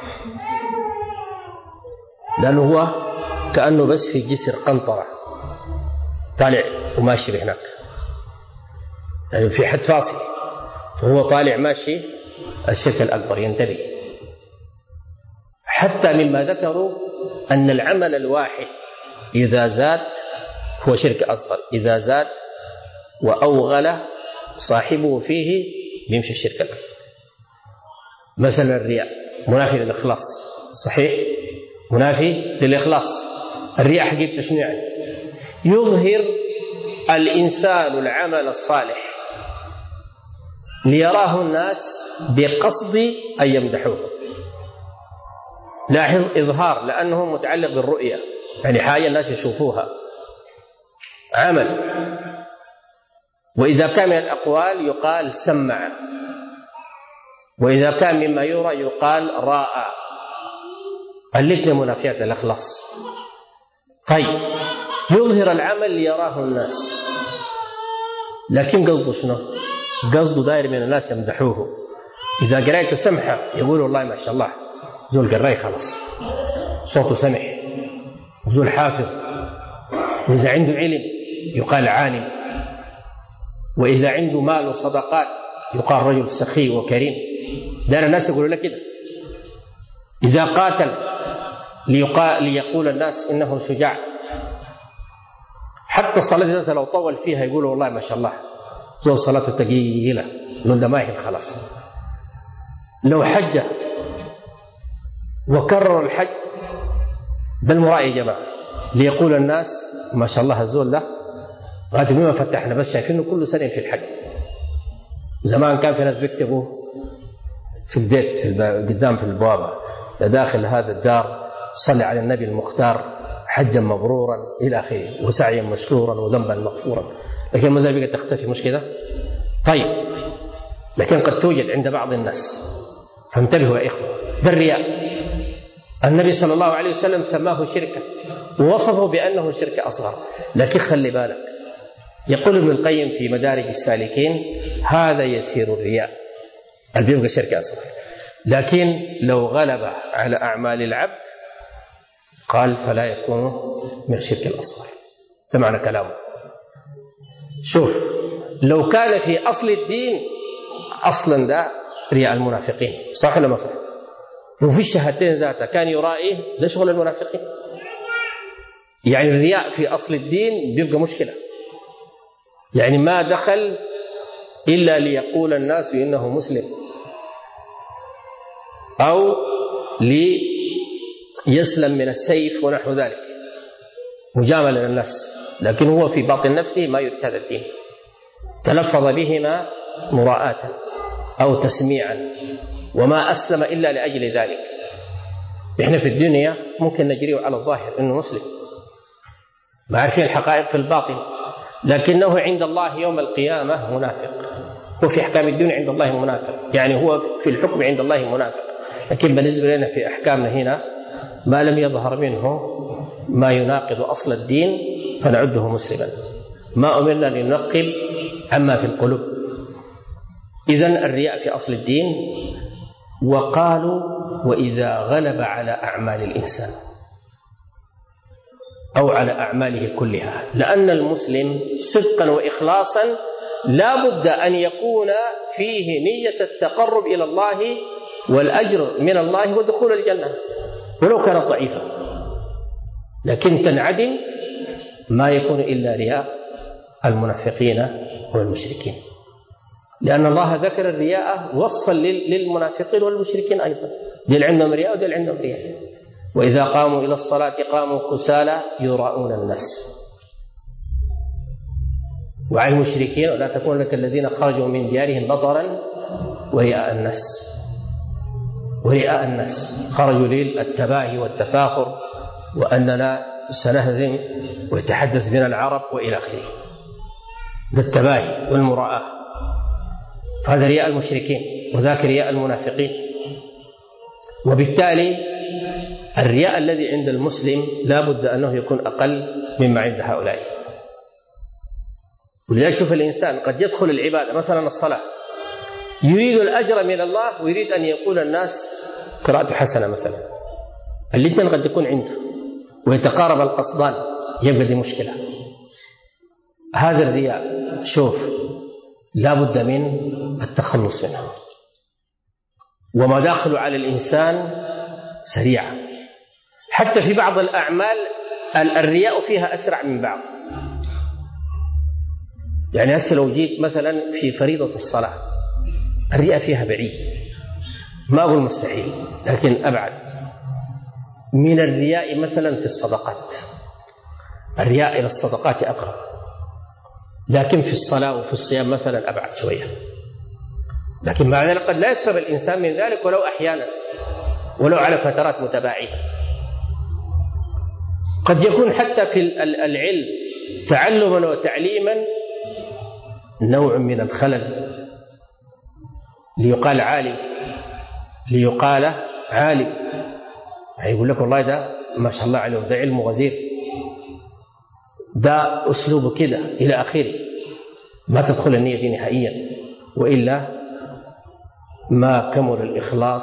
لأنه هو كأنه بس في جسر قنطرة طالع وماشي بهناك، يعني في حد فاصل، فهو طالع ماشي. الشرك الأكبر ينتبه. حتى مما ذكروا أن العمل الواحد إذا زاد هو شرك أصغر، إذا زاد وأوغل صاحبه فيه بيمشي الشرك الأكبر. مثلا الرياء منافي للإخلاص، صحيح؟ منافي للإخلاص. الرياء حقيقته شنو يعني؟ يظهر الإنسان العمل الصالح ليراه الناس بقصد أن يمدحوه. لاحظ إظهار، لأنه متعلق بالرؤية، يعني حاجة الناس يشوفوها، عمل. وإذا كان من الأقوال يقال سمع، وإذا كان مما يرى يقال راء. الاثنين منافيات للإخلاص. طيب، يظهر العمل ليراه الناس، لكن قصده شنو؟ قصده داير من الناس يمدحوه. إذا قرأت سمحة يقول والله ما شاء الله زول قرأي خلاص، صوته سمح، زول حافظ. وإذا عنده علم يقال عالم، وإذا عنده مال وصدقات يقال رجل سخي وكريم. دار الناس يقولوا لك كده. إذا قاتل ليقال ليقول الناس إنه شجاع. حتى الصلاة لو طول فيها يقولوا والله ما شاء الله زول صلاته تقيلة، زول ده ماهل خلاص. لو حج وكرر الحج بالمراء يا جماعة ليقول الناس ما شاء الله الزول ده غادي ما فتحنا، بس شايفينه كل سنة في الحج. زمان كان في ناس بيكتبوا في البيت في قدام في البوابة داخل هذا الدار صلي على النبي المختار حجا مبرورا إلى آخره وسعيا مشكورا وذنبا مغفورا، لكن ما زال بقى تختفي، مش كده؟ طيب، لكن قد توجد عند بعض الناس، فانتبهوا يا إخوة. ده الرياء. النبي صلى الله عليه وسلم سماه شركا ووصفه بأنه شرك أصغر، لكن خلي بالك، يقول ابن القيم في مدارج السالكين هذا يسير الرياء اللي بيبقى شرك أصغر، لكن لو غلب على أعمال العبد قال فلا يكون من الشرك الأصغر. ده معنى كلامه. شوف، لو كان في أصل الدين أصلا ده رياء المنافقين، صح ولا ما صح؟ وفي الشهادتين ذاته كان يرائيه، ده شغل المنافقين. يعني الرياء في أصل الدين بيبقى مشكلة، يعني ما دخل إلا ليقول الناس إنه مسلم أو ليسلم من السيف ونحو ذلك مجاملة للناس، لكن هو في باطن نفسه ما يريد هذا الدين، تلفظ بهما مراءة أو تسميعا وما أسلم إلا لأجل ذلك. إحنا في الدنيا ممكن نجريه على الظاهر إنه مسلم، ما عارفين الحقائق في الباطن، لكنه عند الله يوم القيامة منافق. هو في أحكام الدنيا عند الله منافق، يعني هو في الحكم عند الله منافق، لكن بالنسبة لنا في أحكامنا هنا ما لم يظهر منه ما يناقض أصل الدين فنعده مسلما. ما أمرنا لننقل عما في القلوب. إذن الرياء في أصل الدين. وقالوا وإذا غلب على أعمال الإنسان أو على أعماله كلها، لأن المسلم صدقا وإخلاصا لا بد أن يكون فيه نية التقرب إلى الله والأجر من الله ودخول الجنة ولو كانت ضعيفة، لكن تنعدم ما يكون إلا رياء المنافقين والمشركين، لأن الله ذكر الرياء وصفا للمنافقين والمشركين أيضا، دل عندهم رياء ودل عندهم رياء. وإذا قاموا إلى الصلاة قاموا كسالى يراءون الناس. وعلى المشركين ولا تكون لك الذين خرجوا من ديارهم بطرا ورئاء الناس، ورئاء الناس خرجوا للتباهي والتفاخر وأننا سنهزم ويتحدث بنا العرب وإلى آخره، ده التباهي والمراءة. هذا رياء المشركين وذاك رياء المنافقين. وبالتالي الرياء الذي عند المسلم لا بد أنه يكون أقل مما عند هؤلاء. ولذلك شوف الإنسان قد يدخل العبادة مثلا الصلاة يريد الأجر من الله ويريد أن يقول الناس قراءة حسنة مثلا، الاثنين قد يكون عنده ويتقارب القصدان، يبقى دي مشكلة. هذا الرياء شوف لا بد من التخلص منه، ومداخل على الإنسان سريعة. حتى في بعض الأعمال الرياء فيها أسرع من بعض. يعني هسه لو جيت مثلا في فريضة الصلاة الرياء فيها بعيد، ما أقول مستحيل لكن أبعد من الرياء مثلا في الصدقات. الرياء إلى الصدقات أقرب، لكن في الصلاة وفي الصيام مثلا أبعد شوية. لكن مع ذلك قد لا يسبب الإنسان من ذلك ولو أحيانا، ولو على فترات متباعدة. قد يكون حتى في العلم تعلما وتعليما نوع من الخلل، ليقال عالم ليقال عالم، يقول لك والله ده ما شاء الله عليه، ده علم غزير، ده أسلوبه كده إلى آخره. ما تدخل النية دي نهائيا، وإلا ما كمل الإخلاص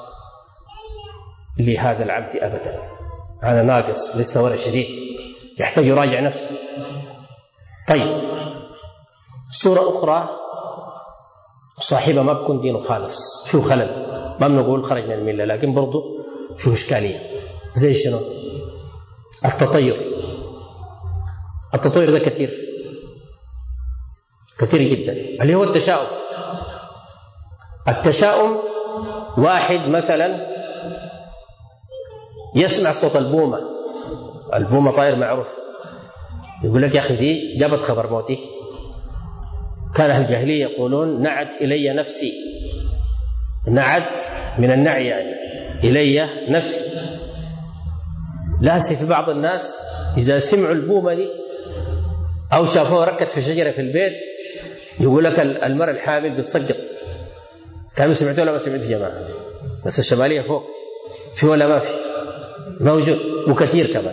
لهذا العبد أبدا. هذا ناقص لسه ولا شديد، يحتاج يراجع نفسه. طيب، صورة أخرى صاحبة ما بكون دينه خالص، فيه خلل، ما بنقول خرج من الملة، لكن برضو فيه إشكالية. زي شنو؟ التطير. التطوير ده كثير كثير جدا. اللي هو التشاؤم. التشاؤم واحد مثلا يسمع صوت البومة، البومة طائر معروف، يقول لك يا أخي دي جابت خبر موتي. كان أهل الجاهلية يقولون نعت إلي نفسي، نعت من النعي يعني إلي نفسي. لا في بعض الناس إذا سمعوا البومة دي أو شافوه ركت في شجرة في البيت يقول لك المرأة الحامل بتصدق. كانوا سمعتوا ولا ما سمعتوا يا جماعة؟ بس الشمالية فوق في ولا ما في؟ موجود وكثير كمان.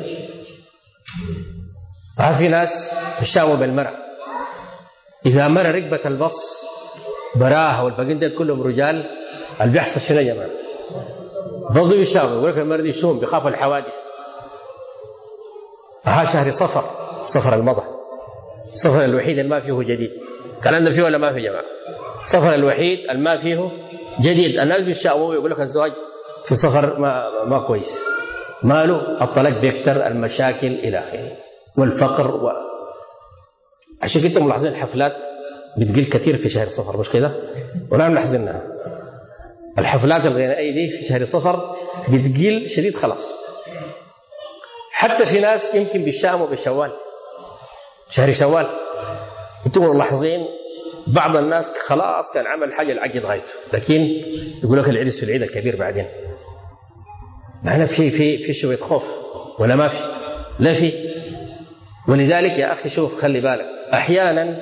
ها في ناس يشاووا بالمرأة، إذا مرة ركبت البص براها والباقين دول كلهم رجال، اللي بيحصل شنو يا جماعة؟ برضو يشاووا، يقول لك المرأة دي شوم بيخافوا الحوادث. ها شهر صفر، صفر المضى، صفر الوحيد اللي ما فيه جديد. كلام ده فيه ولا ما فيه يا جماعة؟ صفر الوحيد اللي ما فيه جديد. الناس بيشاووا يقول لك الزواج في صفر ما, ما كويس، ماله الطلاق بيكتر، المشاكل إلى آخره والفقر و... عشان كده ملاحظين الحفلات بتقل كثير في شهر صفر، مش كده؟ ولا ملاحظينها؟ الحفلات الغنائية دي في شهر صفر بتقل شديد خلاص. حتى في ناس يمكن بيشاموا بشوال، شهر شوال. انتم ملاحظين بعض الناس خلاص كان عمل حاجة العقد غايته، لكن يقول لك العرس في العيد الكبير بعدين. معنا في في في شوية خوف ولا ما في؟ لا في. ولذلك يا أخي شوف خلي بالك، أحيانا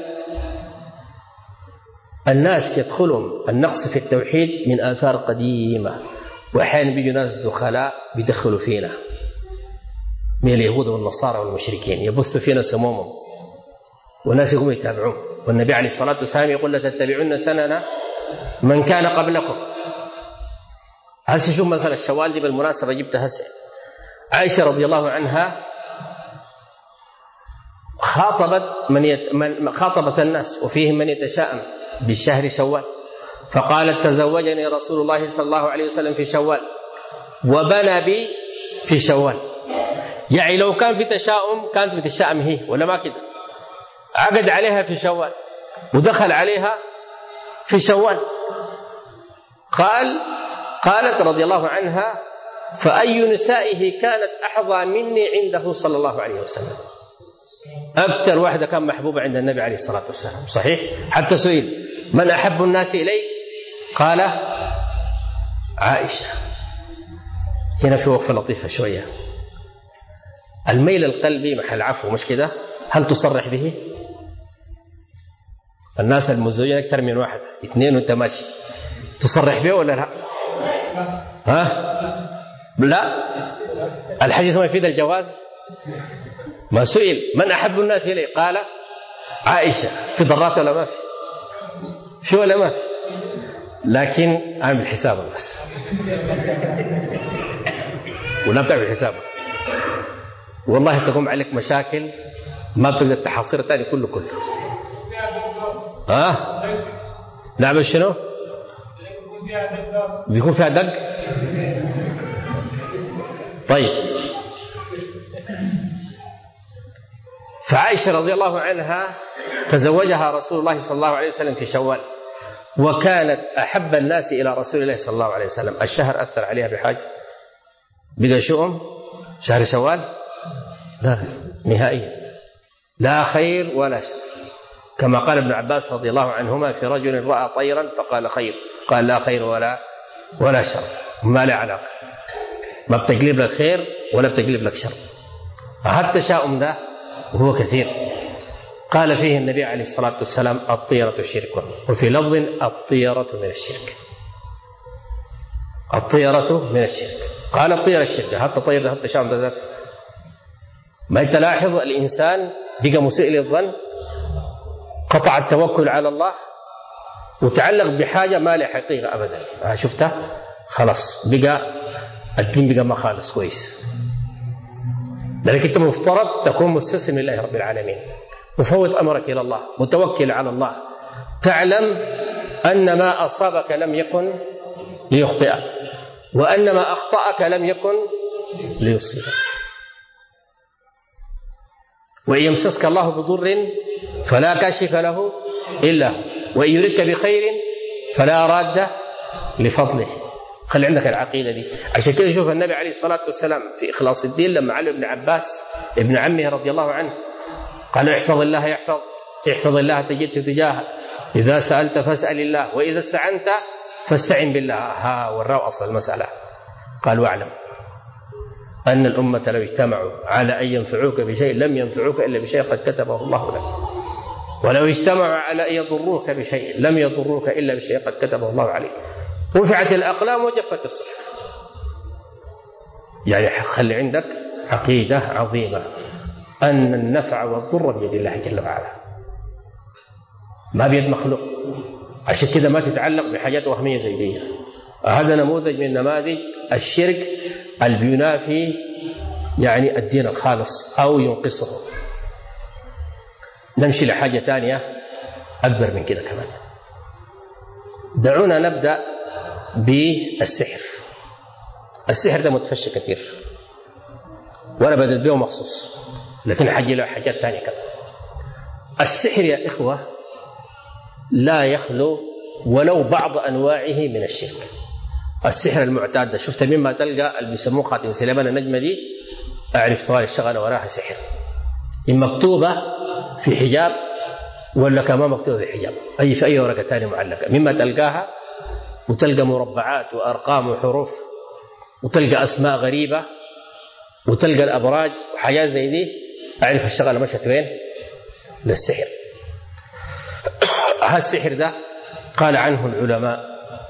الناس يدخلهم النقص في التوحيد من آثار قديمة، وأحيانا بيجوا ناس دخلاء بيدخلوا فينا من اليهود والنصارى والمشركين، يبثوا فينا سمومهم والناس يقوموا يتابعون. والنبي عليه الصلاة والسلام يقول لتتبعون سنن من كان قبلكم. هسه شوف مثلا الشوال دي بالمناسبة جبتها هسه. عائشة رضي الله عنها خاطبت من, يت... من خاطبت الناس وفيهم من يتشائم بالشهر شوال، فقالت تزوجني رسول الله صلى الله عليه وسلم في شوال وبنى بي في شوال. يعني لو كان في تشاؤم كانت بتشاءم هي ولا ما كده؟ عقد عليها في شوال ودخل عليها في شوال. قال قالت رضي الله عنها فأي نسائه كانت أحظى مني عنده صلى الله عليه وسلم. أكثر واحدة كان محبوبة عند النبي عليه الصلاة والسلام. صحيح؟ حتى سئل من أحب الناس إليك؟ قال عائشة. هنا في وقفة لطيفة شوية. الميل القلبي محل عفو مش كده؟ هل تصرح به؟ الناس المزوجين أكثر من واحد اثنين وانت ماشي، تصرح به ولا لا؟ ها؟ لا. الحديث ما يفيد الجواز. ما سئل من أحب الناس إليه قال عائشة. في ضرات ولا ما في؟ في ولا ما في؟ لكن أعمل حسابك بس ولا بتعمل حسابك والله تقوم عليك مشاكل ما بتقدر تحصير تاني كله كله. ها؟ نعمل شنو؟ بيكون فيها دق. طيب. فعائشة رضي الله عنها تزوجها رسول الله صلى الله عليه وسلم في شوال، وكانت أحب الناس إلى رسول الله صلى الله عليه وسلم. الشهر أثر عليها بحاجة؟ بقى شؤم شهر شوال؟ لا نهائيا، لا خير ولا شر. كما قال ابن عباس رضي الله عنهما في رجل رأى طيرا فقال خير، قال لا خير ولا ولا شر، ما له علاقة، ما بتقلب لك خير ولا بتقلب لك شر. هذا التشاؤم ده وهو كثير. قال فيه النبي عليه الصلاة والسلام الطيرة شرك، وفي لفظ الطيرة من الشرك. الطيرة من الشرك. قال الطيرة الشرك. هذا الطير ده التشاؤم ده ذات. ما تلاحظ الإنسان بقى مسيء للظن، قطع التوكل على الله وتعلق بحاجة ما له حقيقة أبدا. شفتها؟ خلاص بقى الدين بقى ما خالص كويس. لذلك أنت مفترض تكون مستسلم لله رب العالمين، مفوض أمرك إلى الله، متوكل على الله، تعلم أن ما أصابك لم يكن ليخطئك، وأن ما أخطأك لم يكن ليصيبك. وإن يمسسك الله بضر فلا كاشف له إلا هو، وإن يردك بخير فلا راد لفضله. خلي عندك العقيدة دي. عشان كده شوف النبي عليه الصلاة والسلام في إخلاص الدين لما علم بن عباس ابن عمه رضي الله عنه قال احفظ الله يحفظ، احفظ الله تجده تجاهك، إذا سألت فاسأل الله، وإذا استعنت فاستعن بالله. ها وراء أصل المسألة. قال واعلم أن الأمة لو اجتمعوا على أن ينفعوك بشيء لم ينفعوك إلا بشيء قد كتبه الله لك، ولو اجتمعوا على أن يضروك بشيء لم يضروك إلا بشيء قد كتبه الله عليك. رفعت الأقلام وجفت الصحف. يعني خلي عندك عقيدة عظيمة أن النفع والضر بيد الله جل وعلا، ما بيد مخلوق. عشان كده ما تتعلق بحاجات وهمية زي دي. هذا نموذج من نماذج الشرك اللي بينافي يعني الدين الخالص أو ينقصه. نمشي لحاجة تانية أكبر من كده كمان. دعونا نبدأ بالسحر. السحر ده متفشي كثير وأنا بدأت به مخصوص، لكن حاجة له حاجات تانية كمان. السحر يا إخوة لا يخلو ولو بعض أنواعه من الشرك. السحر المعتاد ده شفت مما تلقى اللي بيسموه خاتم سليمان النجمة دي، أعرف طوال الشغلة وراها سحر، إما مكتوبة في حجاب ولا كمان مكتوبة في حجاب، أي في أي ورقة تانية معلقة مما تلقاها، وتلقى مربعات وأرقام وحروف، وتلقى أسماء غريبة، وتلقى الأبراج وحاجات زي دي. أعرف الشغلة مشت وين؟ للسحر. هالسحر ده قال عنه العلماء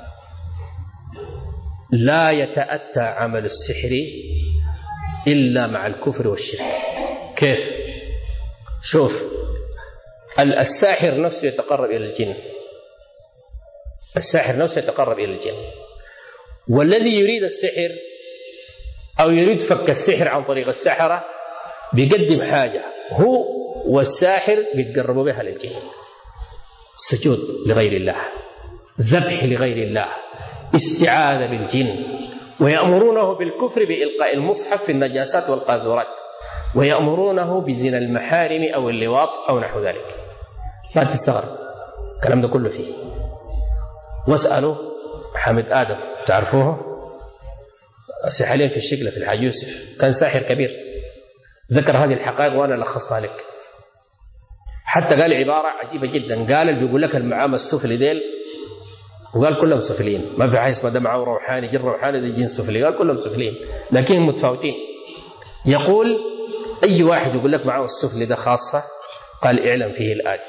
لا يتأتى عمل السحر إلا مع الكفر والشرك. كيف؟ شوف، الساحر نفسه يتقرب إلى الجن، الساحر نفسه يتقرب إلى الجن، والذي يريد السحر أو يريد فك السحر عن طريق السحرة بيقدم حاجة هو والساحر بيتقربوا بها للجن: سجود لغير الله، ذبح لغير الله، استعاذة بالجن، ويأمرونه بالكفر بإلقاء المصحف في النجاسات والقاذورات، ويأمرونه بزنا المحارم أو اللواط أو نحو ذلك. ما تستغرب الكلام ده كله فيه. واسألوا حامد آدم، تعرفوه؟ حاليا في الشقلة في الحاج يوسف، كان ساحر كبير، ذكر هذه الحقائق وأنا لخصتها لك. حتى قال عبارة عجيبة جدا، قال اللي بيقول لك المعامة السفلي ديل، وقال كلهم سفليين، ما في حاجة اسمها ده معه روحاني، جن روحاني ده جن سفلي، قال كلهم سفليين لكن متفاوتين. يقول أي واحد يقول لك معه السفلي ده خاصة، قال اعلم فيه الآتي: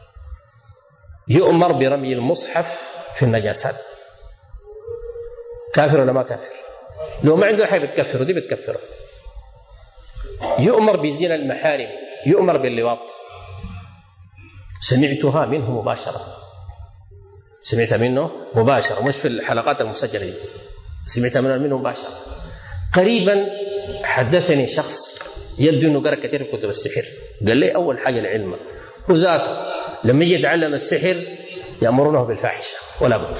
يؤمر برمي المصحف في النجاسات. كافر ولا ما كافر؟ لو ما عنده حاجة بتكفره، دي بتكفره. يؤمر بزنا المحارم، يؤمر باللواط. سمعتها منه مباشرة، سمعتها منه مباشرة، مش في الحلقات المسجلة دي، سمعتها منه مباشرة. قريبا حدثني شخص يبدو أنه قرأ كثير في كتب السحر، قال لي أول حاجة العلم، وذاته لما يجي يتعلم السحر يأمرونه بالفاحشة ولا بد.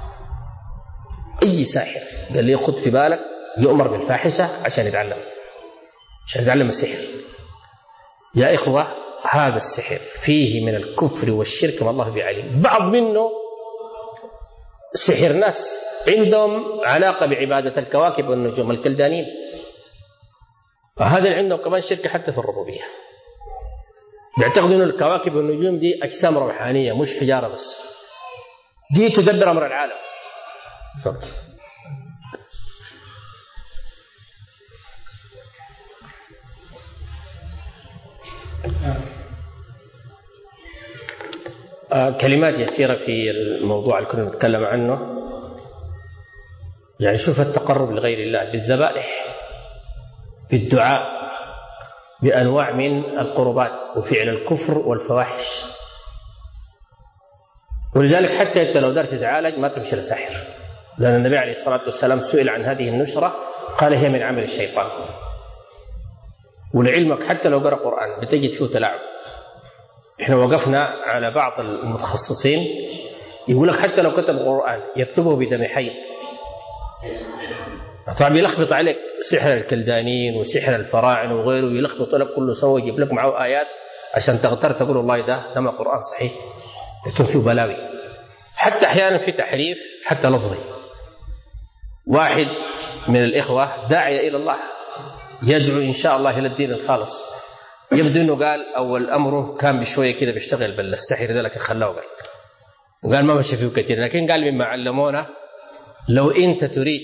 أي ساحر قال لي خذ في بالك يؤمر بالفاحشة عشان يتعلم، عشان يتعلم السحر. يا إخوة هذا السحر فيه من الكفر والشرك ما الله بعلم. بعض منه سحر ناس عندهم علاقة بعبادة الكواكب والنجوم، الكلدانين، فهذا اللي عندهم كمان شرك حتى في الربوبية. بيعتقدوا أن الكواكب والنجوم دي أجسام روحانية مش حجارة بس، دي تدبر أمر العالم. فضل. آه كلمات يسيرة في الموضوع اللي كنا نتكلم عنه. يعني شوف التقرب لغير الله بالذبائح، بالدعاء، بأنواع من القربات، وفعل الكفر والفواحش. ولذلك حتى أنت لو دارت تتعالج ما تمشي لساحر، لأن النبي عليه الصلاة والسلام سئل عن هذه النشرة قال هي من عمل الشيطان. ولعلمك حتى لو قرأ قرآن بتجد فيه تلاعب. احنا وقفنا على بعض المتخصصين يقول لك حتى لو كتب قرآن يكتبه بدم حيض، طبعا بيلخبط عليك سحر الكلدانيين وسحر الفراعنة وغيره، يلخبط لك كله سوى، يجيب لك معه آيات عشان تغتر تقول والله ده ده ما قرآن صحيح، لكن فيه بلاوي. حتى أحيانا في تحريف حتى لفظي. واحد من الإخوة داعية إلى الله يدعو إن شاء الله إلى الدين الخالص، يبدو أنه قال أول أمره كان بشوية كده بيشتغل بالسحر ده، لكن خلاه قال وقال ما مشي فيه كثير، لكن قال مما علمونا لو أنت تريد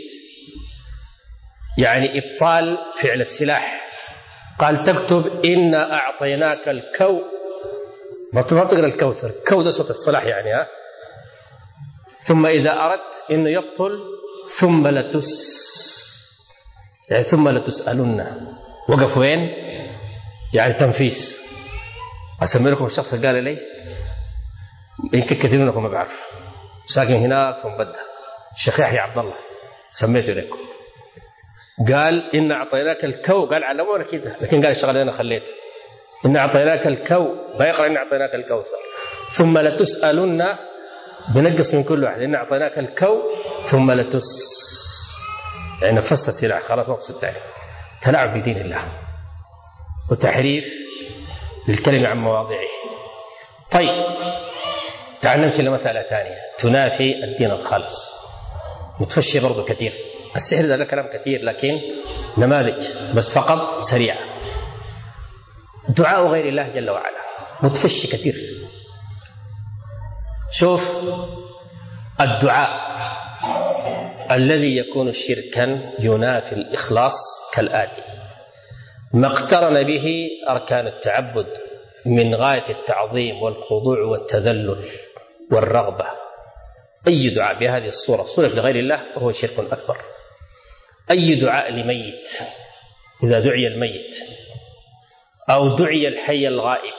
يعني إبطال فعل السلاح، قال تكتب إنا أعطيناك الكو، ما تقرأ الكوثر، كو ده صوت الصلاح يعني ها، ثم إذا أردت إنه يبطل ثم لتس، يعني ثم لتسألن، وقف وين؟ يعني تنفيس. أسمي لكم الشخص اللي قال لي يمكن كثير منكم ما بعرف، ساكن هناك في مبدة، الشيخ يحيى عبد الله سميته لكم، قال إن أعطيناك الكو، قال علمونا كده، لكن قال الشغل أنا خليته إن أعطيناك الكو، بيقرأ إن أعطيناك الكوثر، ثم لتسألن بنقص من كل واحد، إن أعطيناك الكو ثم لتس، يعني نفست السلاح خلاص مقصد تاني، تلاعب بدين الله وتحريف للكلمة عن مواضعه. طيب تعال نمشي لمسألة ثانية تنافي الدين الخالص، متفشي برضو كثير، السحر ده كلام كثير لكن نماذج بس فقط سريعة. دعاء غير الله جل وعلا متفشي كثير. شوف الدعاء الذي يكون شركا ينافي الإخلاص كالآتي: ما اقترن به أركان التعبد من غاية التعظيم والخضوع والتذلل والرغبة. أي دعاء بهذه الصورة صرف لغير الله فهو شرك أكبر. أي دعاء لميت، إذا دعي الميت أو دعي الحي الغائب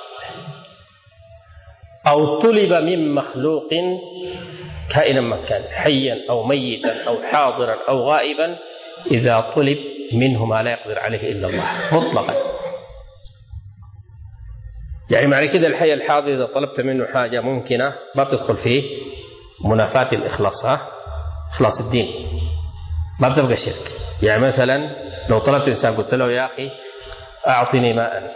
أو طلب من مخلوق كائنا من كان، حيا أو ميتا أو حاضرا أو غائبا، إذا طلب منه ما لا يقدر عليه إلا الله مطلقا. يعني معنى كده الحي الحاضر إذا طلبت منه حاجة ممكنة ما بتدخل فيه منافاة الإخلاص، ها إخلاص الدين ما بتبقى شرك. يعني مثلا لو طلبت إنسان قلت له يا أخي أعطني ماء،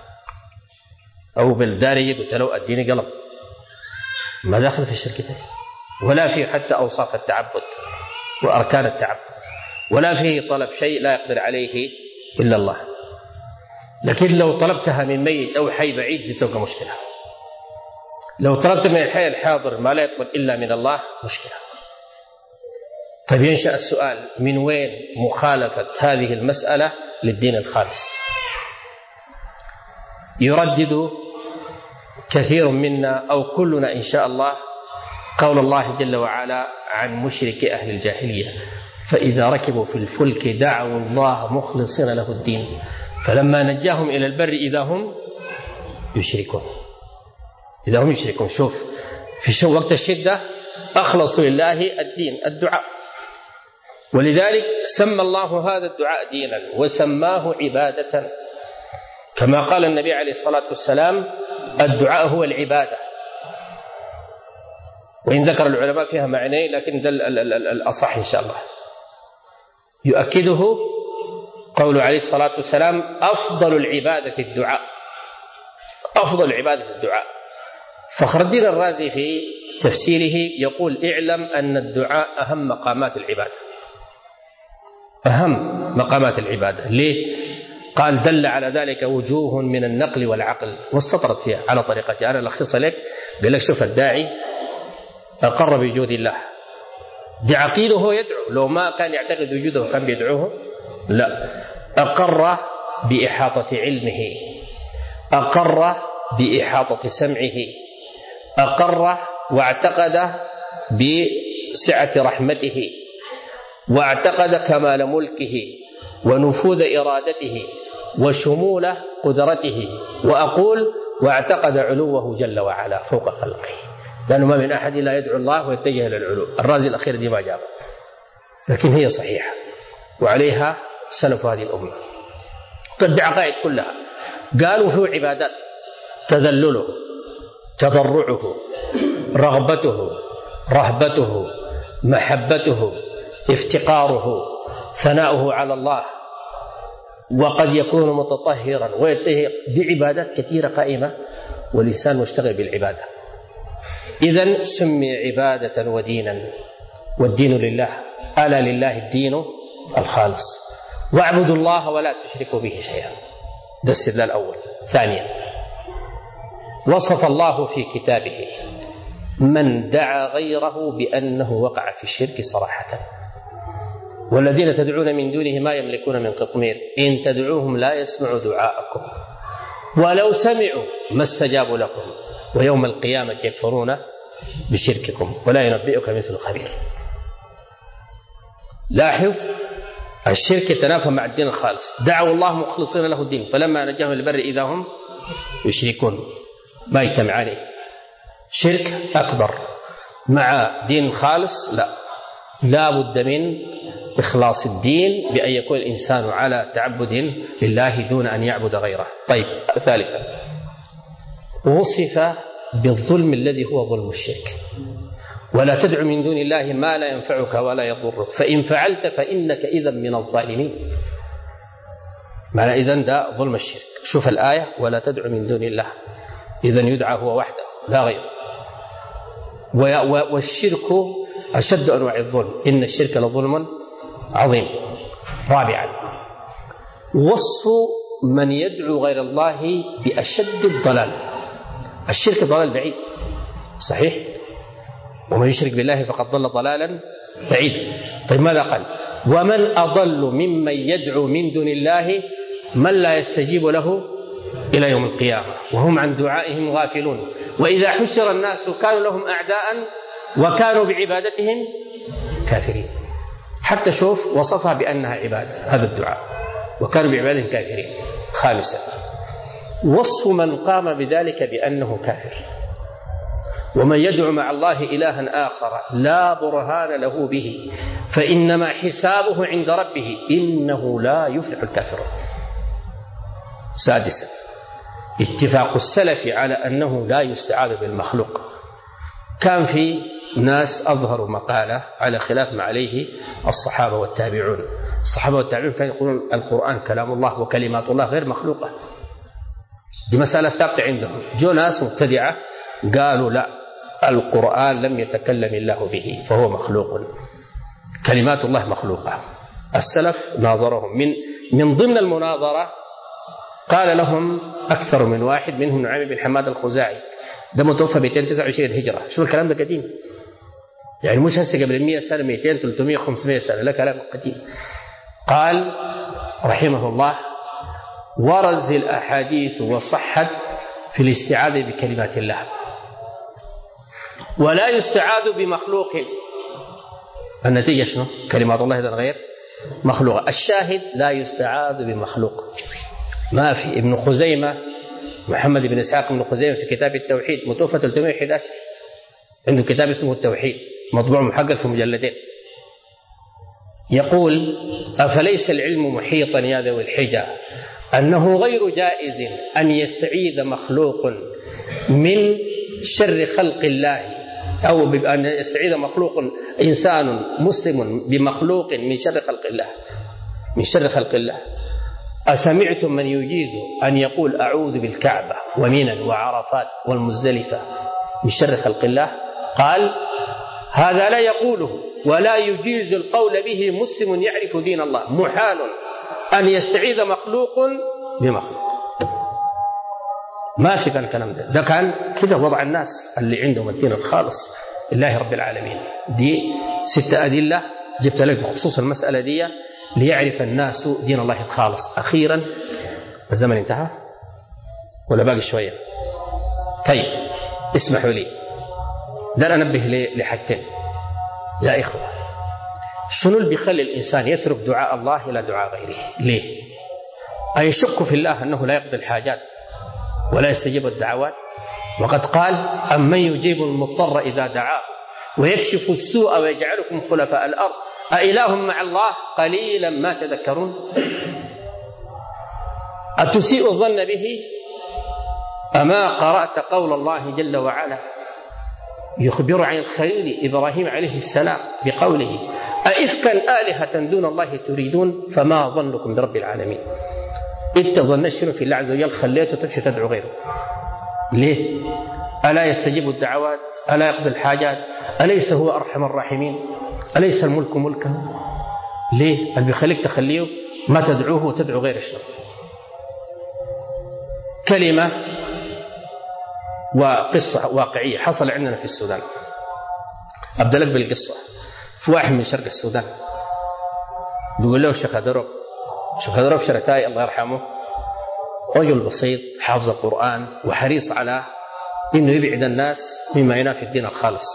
أو بالداري قلت له أديني قلم، ما داخل في الشرك، ولا فيه حتى أوصاف التعبد وأركان التعبد، ولا فيه طلب شيء لا يقدر عليه إلا الله. لكن لو طلبتها من ميت أو حي بعيد دي تبقى مشكلة. لو طلبت من الحي الحاضر ما لا يطلب إلا من الله مشكلة. طيب ينشأ السؤال: من وين مخالفة هذه المسألة للدين الخالص؟ يردد كثير منا أو كلنا إن شاء الله قول الله جل وعلا عن مشرك أهل الجاهلية: فإذا ركبوا في الفلك دعوا الله مخلصين له الدين فلما نجاهم إلى البر إذا هم يشركون. إذا هم يشركون. شوف في شو وقت الشدة أخلصوا لله الدين الدعاء، ولذلك سمى الله هذا الدعاء دينا وسماه عبادة، كما قال النبي عليه الصلاة والسلام: الدعاء هو العبادة. وإن ذكر العلماء فيها معنى لكن ده الأصح إن شاء الله. يؤكده قول عليه الصلاة والسلام: أفضل العبادة الدعاء، أفضل العبادة الدعاء. فخر الدين الرازي في تفسيره يقول: اعلم أن الدعاء أهم مقامات العبادة، أهم مقامات العبادة. ليه؟ قال: دل على ذلك وجوه من النقل والعقل، واستطرت فيها على طريقتي أنا لخص لك. قال لك: شوف الداعي أقر بوجود الله، دي عقيده هو يدعو، لو ما كان يعتقد وجوده كان بيدعوه؟ لا، أقر بإحاطة علمه، أقر بإحاطة سمعه، أقر واعتقد بسعة رحمته، واعتقد كمال ملكه ونفوذ إرادته وشمول قدرته، وأقول واعتقد علوه جل وعلا فوق خلقه، لأنه ما من أحد لا يدعو الله ويتجه إلى العلو. الرازي الأخير دي ما جابه، لكن هي صحيحة وعليها سلف هذه الأمة. فالعقائد كلها قالوا فيه عبادات: تذلله، تضرعه، رغبته، رهبته، محبته، افتقاره، ثناؤه على الله، وقد يكون متطهرا ويتطهر، دي عبادات كثيرة قائمة والإنسان مشتغل بالعبادة. إذن سمي عبادة ودينا، والدين لله، ألا لله الدين الخالص، واعبدوا الله ولا تشركوا به شيئا. ده الاستدلال الأول. ثانيا، وصف الله في كتابه من دعا غيره بأنه وقع في الشرك صراحة، والذين تدعون من دونه ما يملكون من قطمير إن تدعوهم لا يسمعوا دعاءكم ولو سمعوا ما استجابوا لكم ويوم القيامة يكفرون بشرككم ولا ينبئك مثل خبير. لاحظ، الشرك يتنافى مع الدين الخالص. دعوا الله مخلصين له الدين فلما نجاهم البر إذا هم يشركون، ما يجتمعان. شرك أكبر مع دين خالص لا، لا بد من إخلاص الدين بأن يكون الإنسان على تعبد لله دون أن يعبد غيره. طيب، ثالثا، وصف بالظلم الذي هو ظلم الشرك، ولا تدع من دون الله ما لا ينفعك ولا يضرك فإن فعلت فإنك إذا من الظالمين. معنى إذن ده ظلم الشرك. شوف الآية، ولا تدع من دون الله، إذن يدعى هو وحده لا غير. والشرك أشد أنواع الظلم، إن الشرك لظلم عظيم. رابعا، وصف من يدعو غير الله بأشد الضلال. الشرك ضلال بعيد صحيح، ومن يشرك بالله فقد ضل ضلالا بعيدا. طيب ماذا قال؟ ومن أضل ممن يدعو من دون الله من لا يستجيب له إلى يوم القيامة وهم عن دعائهم غافلون وإذا حشر الناس كانوا لهم أعداء وكانوا بعبادتهم كافرين. حتى شوف وصفها بأنها عبادة، هذا الدعاء، وكانوا بعبادتهم كافرين. خامسا، وصف من قام بذلك بأنه كافر. ومن يدعو مع الله إلها آخر لا برهان له به فإنما حسابه عند ربه إنه لا يفلح الكافرون. سادسا، اتفاق السلف على أنه لا يستعاذ بالمخلوق. كان في ناس أظهروا مقالة على خلاف ما عليه الصحابة والتابعون. الصحابة والتابعون كانوا يقولون القرآن كلام الله وكلمات الله غير مخلوقة، دي مسألة ثابتة عندهم. جو ناس مبتدعة قالوا لا، القرآن لم يتكلم الله به فهو مخلوق، كلمات الله مخلوقة. السلف ناظرهم من من ضمن المناظرة، قال لهم أكثر من واحد، منهم نعيم بن حماد الخزاعي، ده متوفى مئتين وتسعة وعشرين هجرة. شو الكلام ده قديم، يعني مش هسه قبل مئة سنة، مئتين ثلاثمئة خمسمئة سنة، لا كلام قديم. قال رحمه الله: ورد الأحاديث وصحت في الاستعاذة بكلمات الله، ولا يستعاذ بمخلوق. النتيجة شنو؟ كلمات الله إذن غير مخلوقة. الشاهد لا يستعاذ بمخلوق. ما في. ابن خزيمة محمد بن إسحاق بن خزيمة في كتاب التوحيد متوفى ثلاثمئة وأحد عشر، عنده كتاب اسمه التوحيد مطبوع محقق في مجلدين، يقول: أفليس العلم محيطا يا ذوي الحجة أنه غير جائز أن يستعيذ مخلوق من شر خلق الله، أو أن يستعيذ مخلوق إنسان مسلم بمخلوق من شر خلق الله من شر خلق الله. أسمعتم من يجيز أن يقول أعوذ بالكعبة ومنى وعرفات والمزدلفة من شر خلق الله؟ قال: هذا لا يقوله ولا يجيز القول به مسلم يعرف دين الله، محال أن يستعيذ مخلوق بمخلوق. ما في كان الكلام ده، ده كان كده وضع الناس اللي عندهم الدين الخالص لله رب العالمين. دي ستة أدلة جبت لك بخصوص المسألة دي ليعرف الناس دين الله الخالص. أخيرا، الزمن انتهى ولا باقي شوية؟ طيب اسمحوا لي، ده أنبه لحاجتين يا إخوة. شنو اللي بيخلي الإنسان يترك دعاء الله إلى دعاء غيره؟ ليه؟ أيشك في الله أنه لا يقضي الحاجات ولا يستجيب الدعوات؟ وقد قال: أمن يجيب المضطر إذا دعاه ويكشف السوء ويجعلكم خلفاء الأرض أإله مع الله قليلا ما تذكرون. أتسيء الظن به؟ أما قرأت قول الله جل وعلا: يخبر عن الخليل إبراهيم عليه السلام بقوله أئفكا آلهة دون الله تريدون فما ظنكم برب العالمين. إذ تظنشون في الله عز وجل خليته تمشي تدعو غيره. ليه؟ ألا يستجيب الدعوات؟ ألا يقضي الحاجات؟ أليس هو أرحم الراحمين؟ أليس الملك ملكه؟ ليه؟ اللي بيخليك تخليه ما تدعوه وتدعو غير الشر. كلمة وقصة واقعية حصل عندنا في السودان. أبدأ لك بالقصة. في واحد من شرق السودان بيقول له الشيخ دروب الشيخ دروب شركاي الله يرحمه رجل بسيط حافظ القرآن وحريص على إنه يبعد الناس مما ينافي الدين الخالص.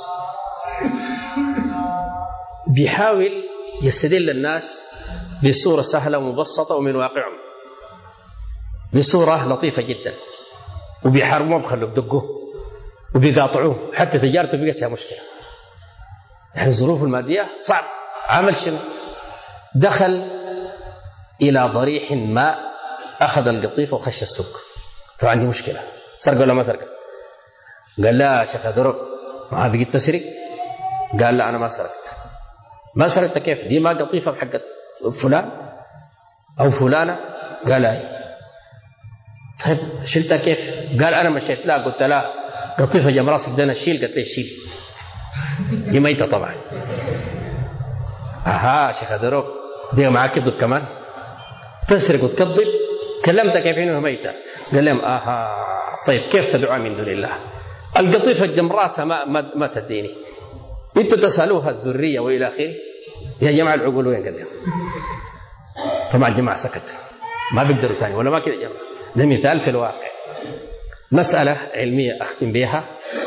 بيحاول يستدل الناس بصورة سهلة ومبسطة ومن واقعهم بصورة لطيفة جدا، وبيحاربوه بخلوا بدقوه وبيقاطعوه حتى تجارته بقت فيها مشكلة. يعني الظروف المادية صعب. عمل شنو؟ دخل إلى ضريح ماء أخذ القطيفة وخش السوق. طبعا دي مشكلة. سرق ولا ما سرق؟ قال لا شيخ دروب ما بقيت تسرق؟ قال لا أنا ما سرقت. ما سرقت كيف؟ دي ما قطيفة بحق فلان أو فلانة؟ قال أي. طيب شلتها كيف؟ قال أنا مشيت لا قلت لا قطيفة جم راسك دنا الشيل. قلت لي شيل دي ميتة طبعا. أها شيخ دروب دي معاك كذب كمان تسرق وتكذب؟ كلمتك كيف إنه ميتة؟ قال لهم أها طيب كيف تدعو من دون الله؟ القطيفة جم راسها ما, ما, ما تديني انتوا تسألوها الذرية وإلى آخره. يا جماعة العقول وين؟ قال لهم. طبعا جماعة سكت ما بيقدروا تاني ولا ما كده جماعة. ده مثال في الواقع. مسألة علمية أختم بها.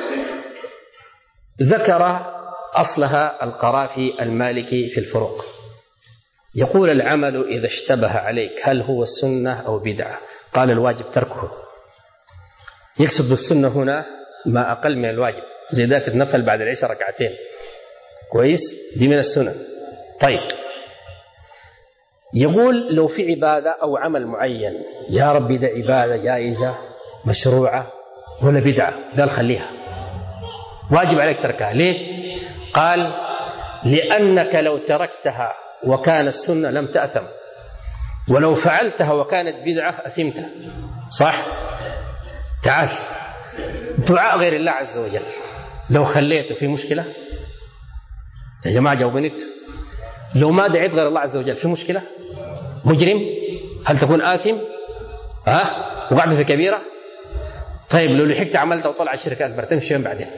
ذكر أصلها القرافي المالكي في الفروق. يقول العمل إذا اشتبه عليك هل هو السنة أو بدعة؟ قال الواجب تركه. يقصد بالسنة هنا ما أقل من الواجب زي ذات النفل بعد العشاء ركعتين كويس دي من السنة. طيب يقول لو في عبادة أو عمل معين يا ربي ده عبادة جائزة مشروعة ولا بدعة؟ قال خليها واجب عليك تركها. ليه؟ قال لأنك لو تركتها وكان السنة لم تأثم، ولو فعلتها وكانت بدعة أثمت. صح؟ تعال دعاء غير الله عز وجل لو خليته في مشكلة يا جماعة جاوبني. لو ما دعيت غير الله عز وجل في مشكلة؟ مجرم؟ هل تكون آثم؟ ها؟ وقعت في كبيرة؟ طيب لو لحقت عملت وطلع الشركة أكبر تمشي وين بعدين؟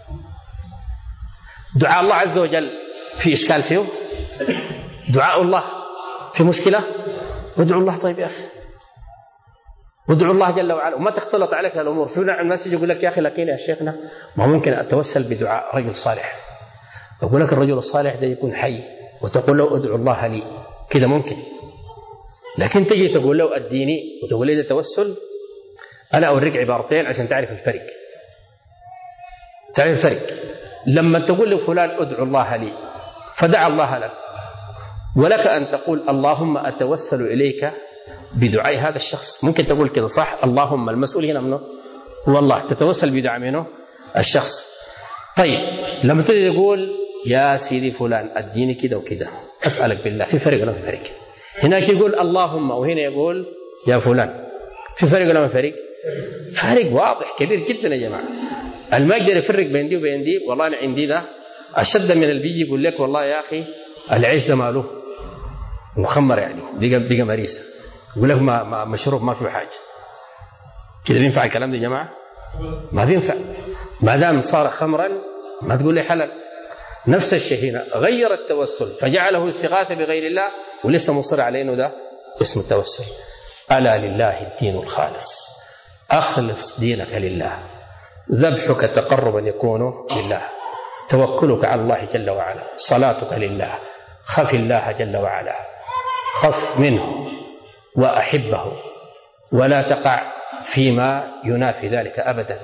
دعاء الله عز وجل في إشكال فيه؟ دعاء الله في مشكلة؟ ادعو الله. طيب يا أخي ادعو الله جل وعلا وما تختلط عليك الأمور. في نوع المسجد يقول لك يا أخي لكن يا شيخنا ما ممكن أتوسل بدعاء رجل صالح. أقول لك الرجل الصالح ده يكون حي وتقول له ادعو الله لي كده ممكن، لكن تجي تقول له أديني وتقول لي ده توسل. أنا أوريك عبارتين عشان تعرف الفرق. تعرف الفرق لما تقول له فلان ادعو الله لي فدعا الله لك، ولك أن تقول اللهم أتوسل إليك بدعاء هذا الشخص. ممكن تقول كده صح؟ اللهم المسؤول هنا منه هو الله، تتوسل بدعاء منه الشخص. طيب لما تجي تقول يا سيدي فلان أديني كده وكده أسألك بالله، في فرق ولا في فرق؟ هناك يقول اللهم وهنا يقول يا فلان، في فرق ولا ما فرق؟ فرق واضح كبير جدا يا جماعة. الما يقدر يفرق بين دي وبين دي. والله أنا عندي ده أشد من اللي بيجي يقول لك والله يا أخي العيش ده ماله مخمر يعني بيجا بيجا مريسة يقول لك ما, ما مشروب ما فيه حاجة كده. بينفع الكلام ده يا جماعة؟ ما بينفع. ما دام صار خمرا ما تقول لي حلال. نفس الشيء هنا غير التوسل فجعله استغاثة بغير الله ولسه مصر عليه انه ده اسم التوسل. ألا لله الدين الخالص أخلص دينك لله، ذبحك تقربا يكون لله، توكلك على الله جل وعلا، صلاتك لله، خف الله جل وعلا، خف منه وأحبه ولا تقع فيما ينافي ذلك أبدا،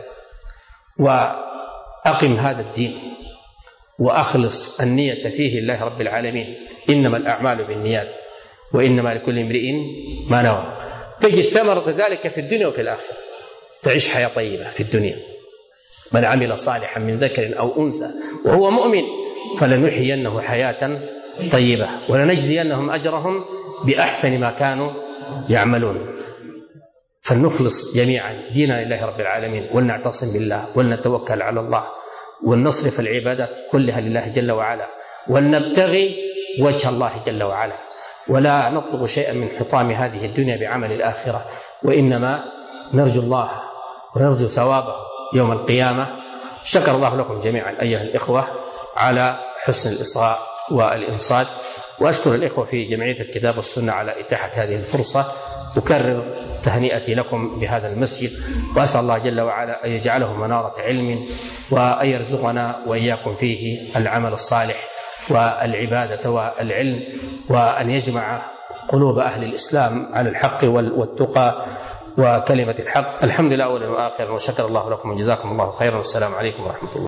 وأقم هذا الدين وأخلص النية فيه لله رب العالمين. إنما الأعمال بالنيات وإنما لكل امرئ ما نوى. تجد ثمرة ذلك في الدنيا وفي الآخرة. تعيش حياة طيبة في الدنيا من عمل صالحا من ذكر أو أنثى وهو مؤمن فلنحيينه حياة طيبة ولنجزينهم أجرهم بأحسن ما كانوا يعملون. فلنخلص جميعا ديننا لله رب العالمين، ولنعتصم بالله، ولنتوكل على الله، ولنصرف العبادات كلها لله جل وعلا، ولنبتغي وجه الله جل وعلا، ولا نطلب شيئا من حطام هذه الدنيا بعمل الآخرة، وإنما نرجو الله ونرجو ثوابه يوم القيامة. شكر الله لكم جميعا أيها الإخوة على حسن الإصغاء والإنصات، وأشكر الإخوة في جمعية الكتاب والسنة على إتاحة هذه الفرصة. أكرر تهنئتي لكم بهذا المسجد، وأسأل الله جل وعلا أن يجعله منارة علم، وأن يرزقنا وإياكم فيه العمل الصالح والعبادة والعلم، وأن يجمع قلوب أهل الإسلام على الحق والتقى وكلمة الحق. الحمد لله أولا وآخرا، وشكر الله لكم وجزاكم الله خيرا، والسلام عليكم ورحمة الله.